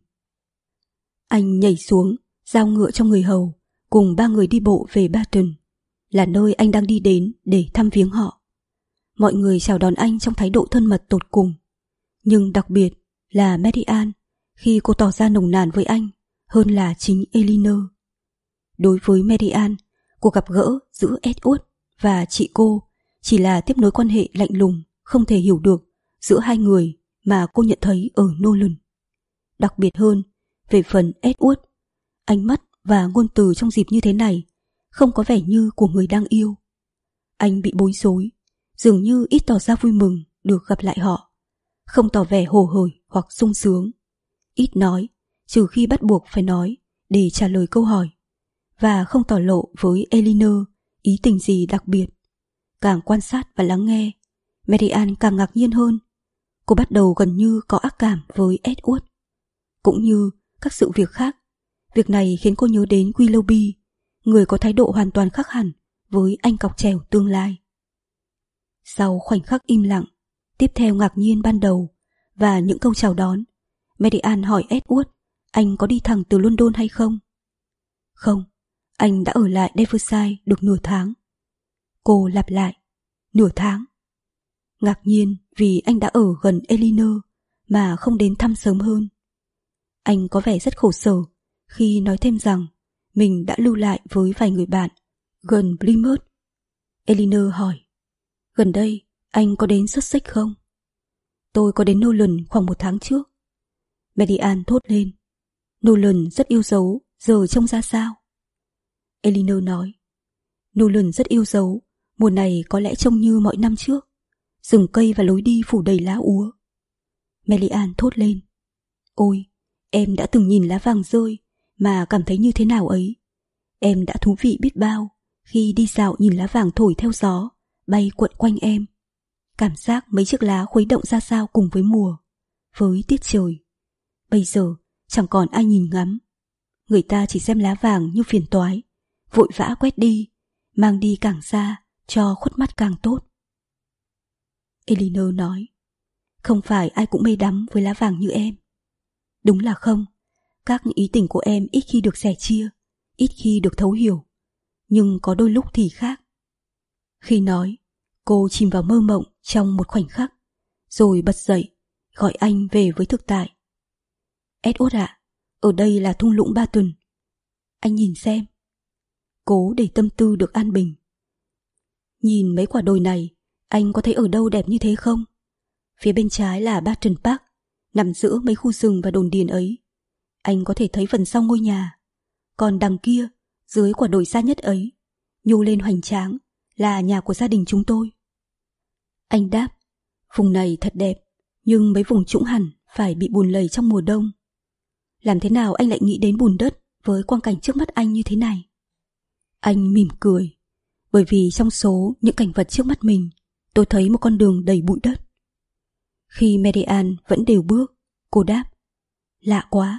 Anh nhảy xuống, giao ngựa cho người hầu, cùng ba người đi bộ về Barton, là nơi anh đang đi đến để thăm viếng họ. Mọi người chào đón anh trong thái độ thân mật tột cùng, nhưng đặc biệt là Mary Ann khi cô tỏ ra nồng nàn với anh hơn là chính Elinor. Đối với Mary Ann, cuộc gặp gỡ giữa Edward và chị cô chỉ là tiếp nối quan hệ lạnh lùng, không thể hiểu được giữa hai người mà cô nhận thấy ở Nolan. Đặc biệt hơn, về phần Edward, ánh mắt và ngôn từ trong dịp như thế này không có vẻ như của người đang yêu. Anh bị bối rối, dường như ít tỏ ra vui mừng được gặp lại họ, không tỏ vẻ hồ hởi hoặc sung sướng, ít nói trừ khi bắt buộc phải nói để trả lời câu hỏi, và không tỏ lộ với Elinor ý tình gì đặc biệt. Càng quan sát và lắng nghe, Mary Ann càng ngạc nhiên hơn. Cô bắt đầu gần như có ác cảm với Edward. Cũng như các sự việc khác, việc này khiến cô nhớ đến Willoughby, người có thái độ hoàn toàn khác hẳn với anh cọc trèo tương lai. Sau khoảnh khắc im lặng, tiếp theo ngạc nhiên ban đầu và những câu chào đón, Mary Ann hỏi Edward anh có đi thẳng từ London hay không? Không, anh đã ở lại Devonshire được nửa tháng. Cô lặp lại, nửa tháng. Ngạc nhiên vì anh đã ở gần Elinor mà không đến thăm sớm hơn. Anh có vẻ rất khổ sở khi nói thêm rằng mình đã lưu lại với vài người bạn gần Plymouth. Elinor hỏi, gần đây anh có đến Sussex không? Tôi có đến Nolan khoảng một tháng trước. Mary Ann thốt lên, Nolan rất yêu dấu, giờ trông ra sao? Elinor nói, Nolan rất yêu dấu, mùa này có lẽ trông như mọi năm trước, rừng cây và lối đi phủ đầy lá úa. Mary Ann thốt lên, ôi, em đã từng nhìn lá vàng rơi mà cảm thấy như thế nào ấy. Em đã thú vị biết bao khi đi dạo nhìn lá vàng thổi theo gió, bay quận quanh em. Cảm giác mấy chiếc lá khuấy động ra sao cùng với mùa, với tiết trời. Bây giờ chẳng còn ai nhìn ngắm. Người ta chỉ xem lá vàng như phiền toái, vội vã quét đi, mang đi càng xa cho khuất mắt càng tốt. Elinor nói, không phải ai cũng mê đắm với lá vàng như em. Đúng là không, các ý tình của em ít khi được sẻ chia, ít khi được thấu hiểu, nhưng có đôi lúc thì khác. Khi nói, cô chìm vào mơ mộng trong một khoảnh khắc, rồi bật dậy, gọi anh về với thực tại. Edward ạ, ở đây là thung lũng Barton. Anh nhìn xem. Cố để tâm tư được an bình. Nhìn mấy quả đồi này, anh có thấy ở đâu đẹp như thế không? Phía bên trái là Barton Park, nằm giữa mấy khu rừng và đồn điền ấy. Anh có thể thấy phần sau ngôi nhà. Còn đằng kia, dưới quả đồi xa nhất ấy, nhô lên hoành tráng, là nhà của gia đình chúng tôi. Anh đáp, vùng này thật đẹp, nhưng mấy vùng trũng hẳn phải bị bùn lầy trong mùa đông. Làm thế nào anh lại nghĩ đến bùn đất với quang cảnh trước mắt anh như thế này? Anh mỉm cười, bởi vì trong số những cảnh vật trước mắt mình, tôi thấy một con đường đầy bụi đất. Khi Mary Ann vẫn đều bước, cô đáp, lạ quá.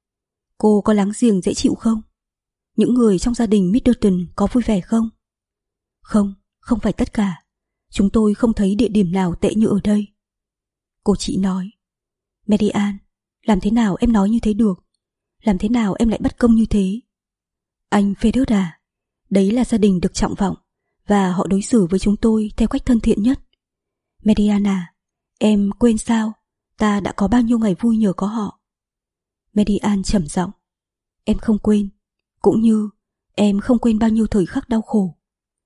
Cô có láng giềng dễ chịu không? Những người trong gia đình Middleton có vui vẻ không? Không, không phải tất cả. Chúng tôi không thấy địa điểm nào tệ như ở đây. Cô chị nói, Mary Ann, làm thế nào em nói như thế được? Làm thế nào em lại bất công như thế? Anh Ferrers à, đấy là gia đình được trọng vọng, và họ đối xử với chúng tôi theo cách thân thiện nhất. Mary Ann à, em quên sao? Ta đã có bao nhiêu ngày vui nhờ có họ. Mary Ann trầm giọng, em không quên, cũng như em không quên bao nhiêu thời khắc đau khổ.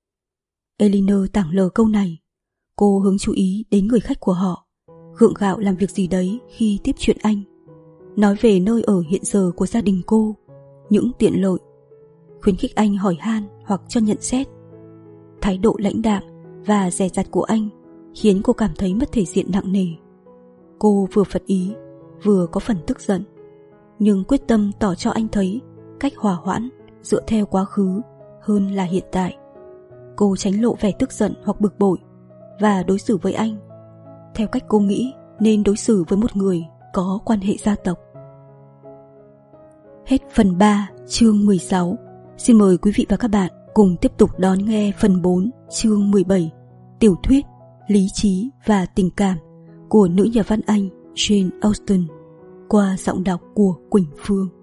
Elinor tảng lờ câu này. Cô hướng chú ý đến người khách của họ, gượng gạo làm việc gì đấy khi tiếp chuyện anh, nói về nơi ở hiện giờ của gia đình cô, những tiện lợi, khuyến khích anh hỏi han hoặc cho nhận xét. Thái độ lãnh đạm và dè dặt của anh khiến cô cảm thấy mất thể diện nặng nề. Cô vừa phật ý, vừa có phần tức giận, nhưng quyết tâm tỏ cho anh thấy cách hòa hoãn dựa theo quá khứ hơn là hiện tại. cô tránh lộ vẻ tức giận hoặc bực bội và đối xử với anh theo cách cô nghĩ nên đối xử với một người có quan hệ gia tộc. Hết phần ba, chương mười sáu. Xin mời quý vị và các bạn cùng tiếp tục đón nghe phần bốn, chương mười bảy, tiểu thuyết Lý trí và tình cảm của nữ nhà văn Anh Jane Austen qua giọng đọc của Quỳnh Phương.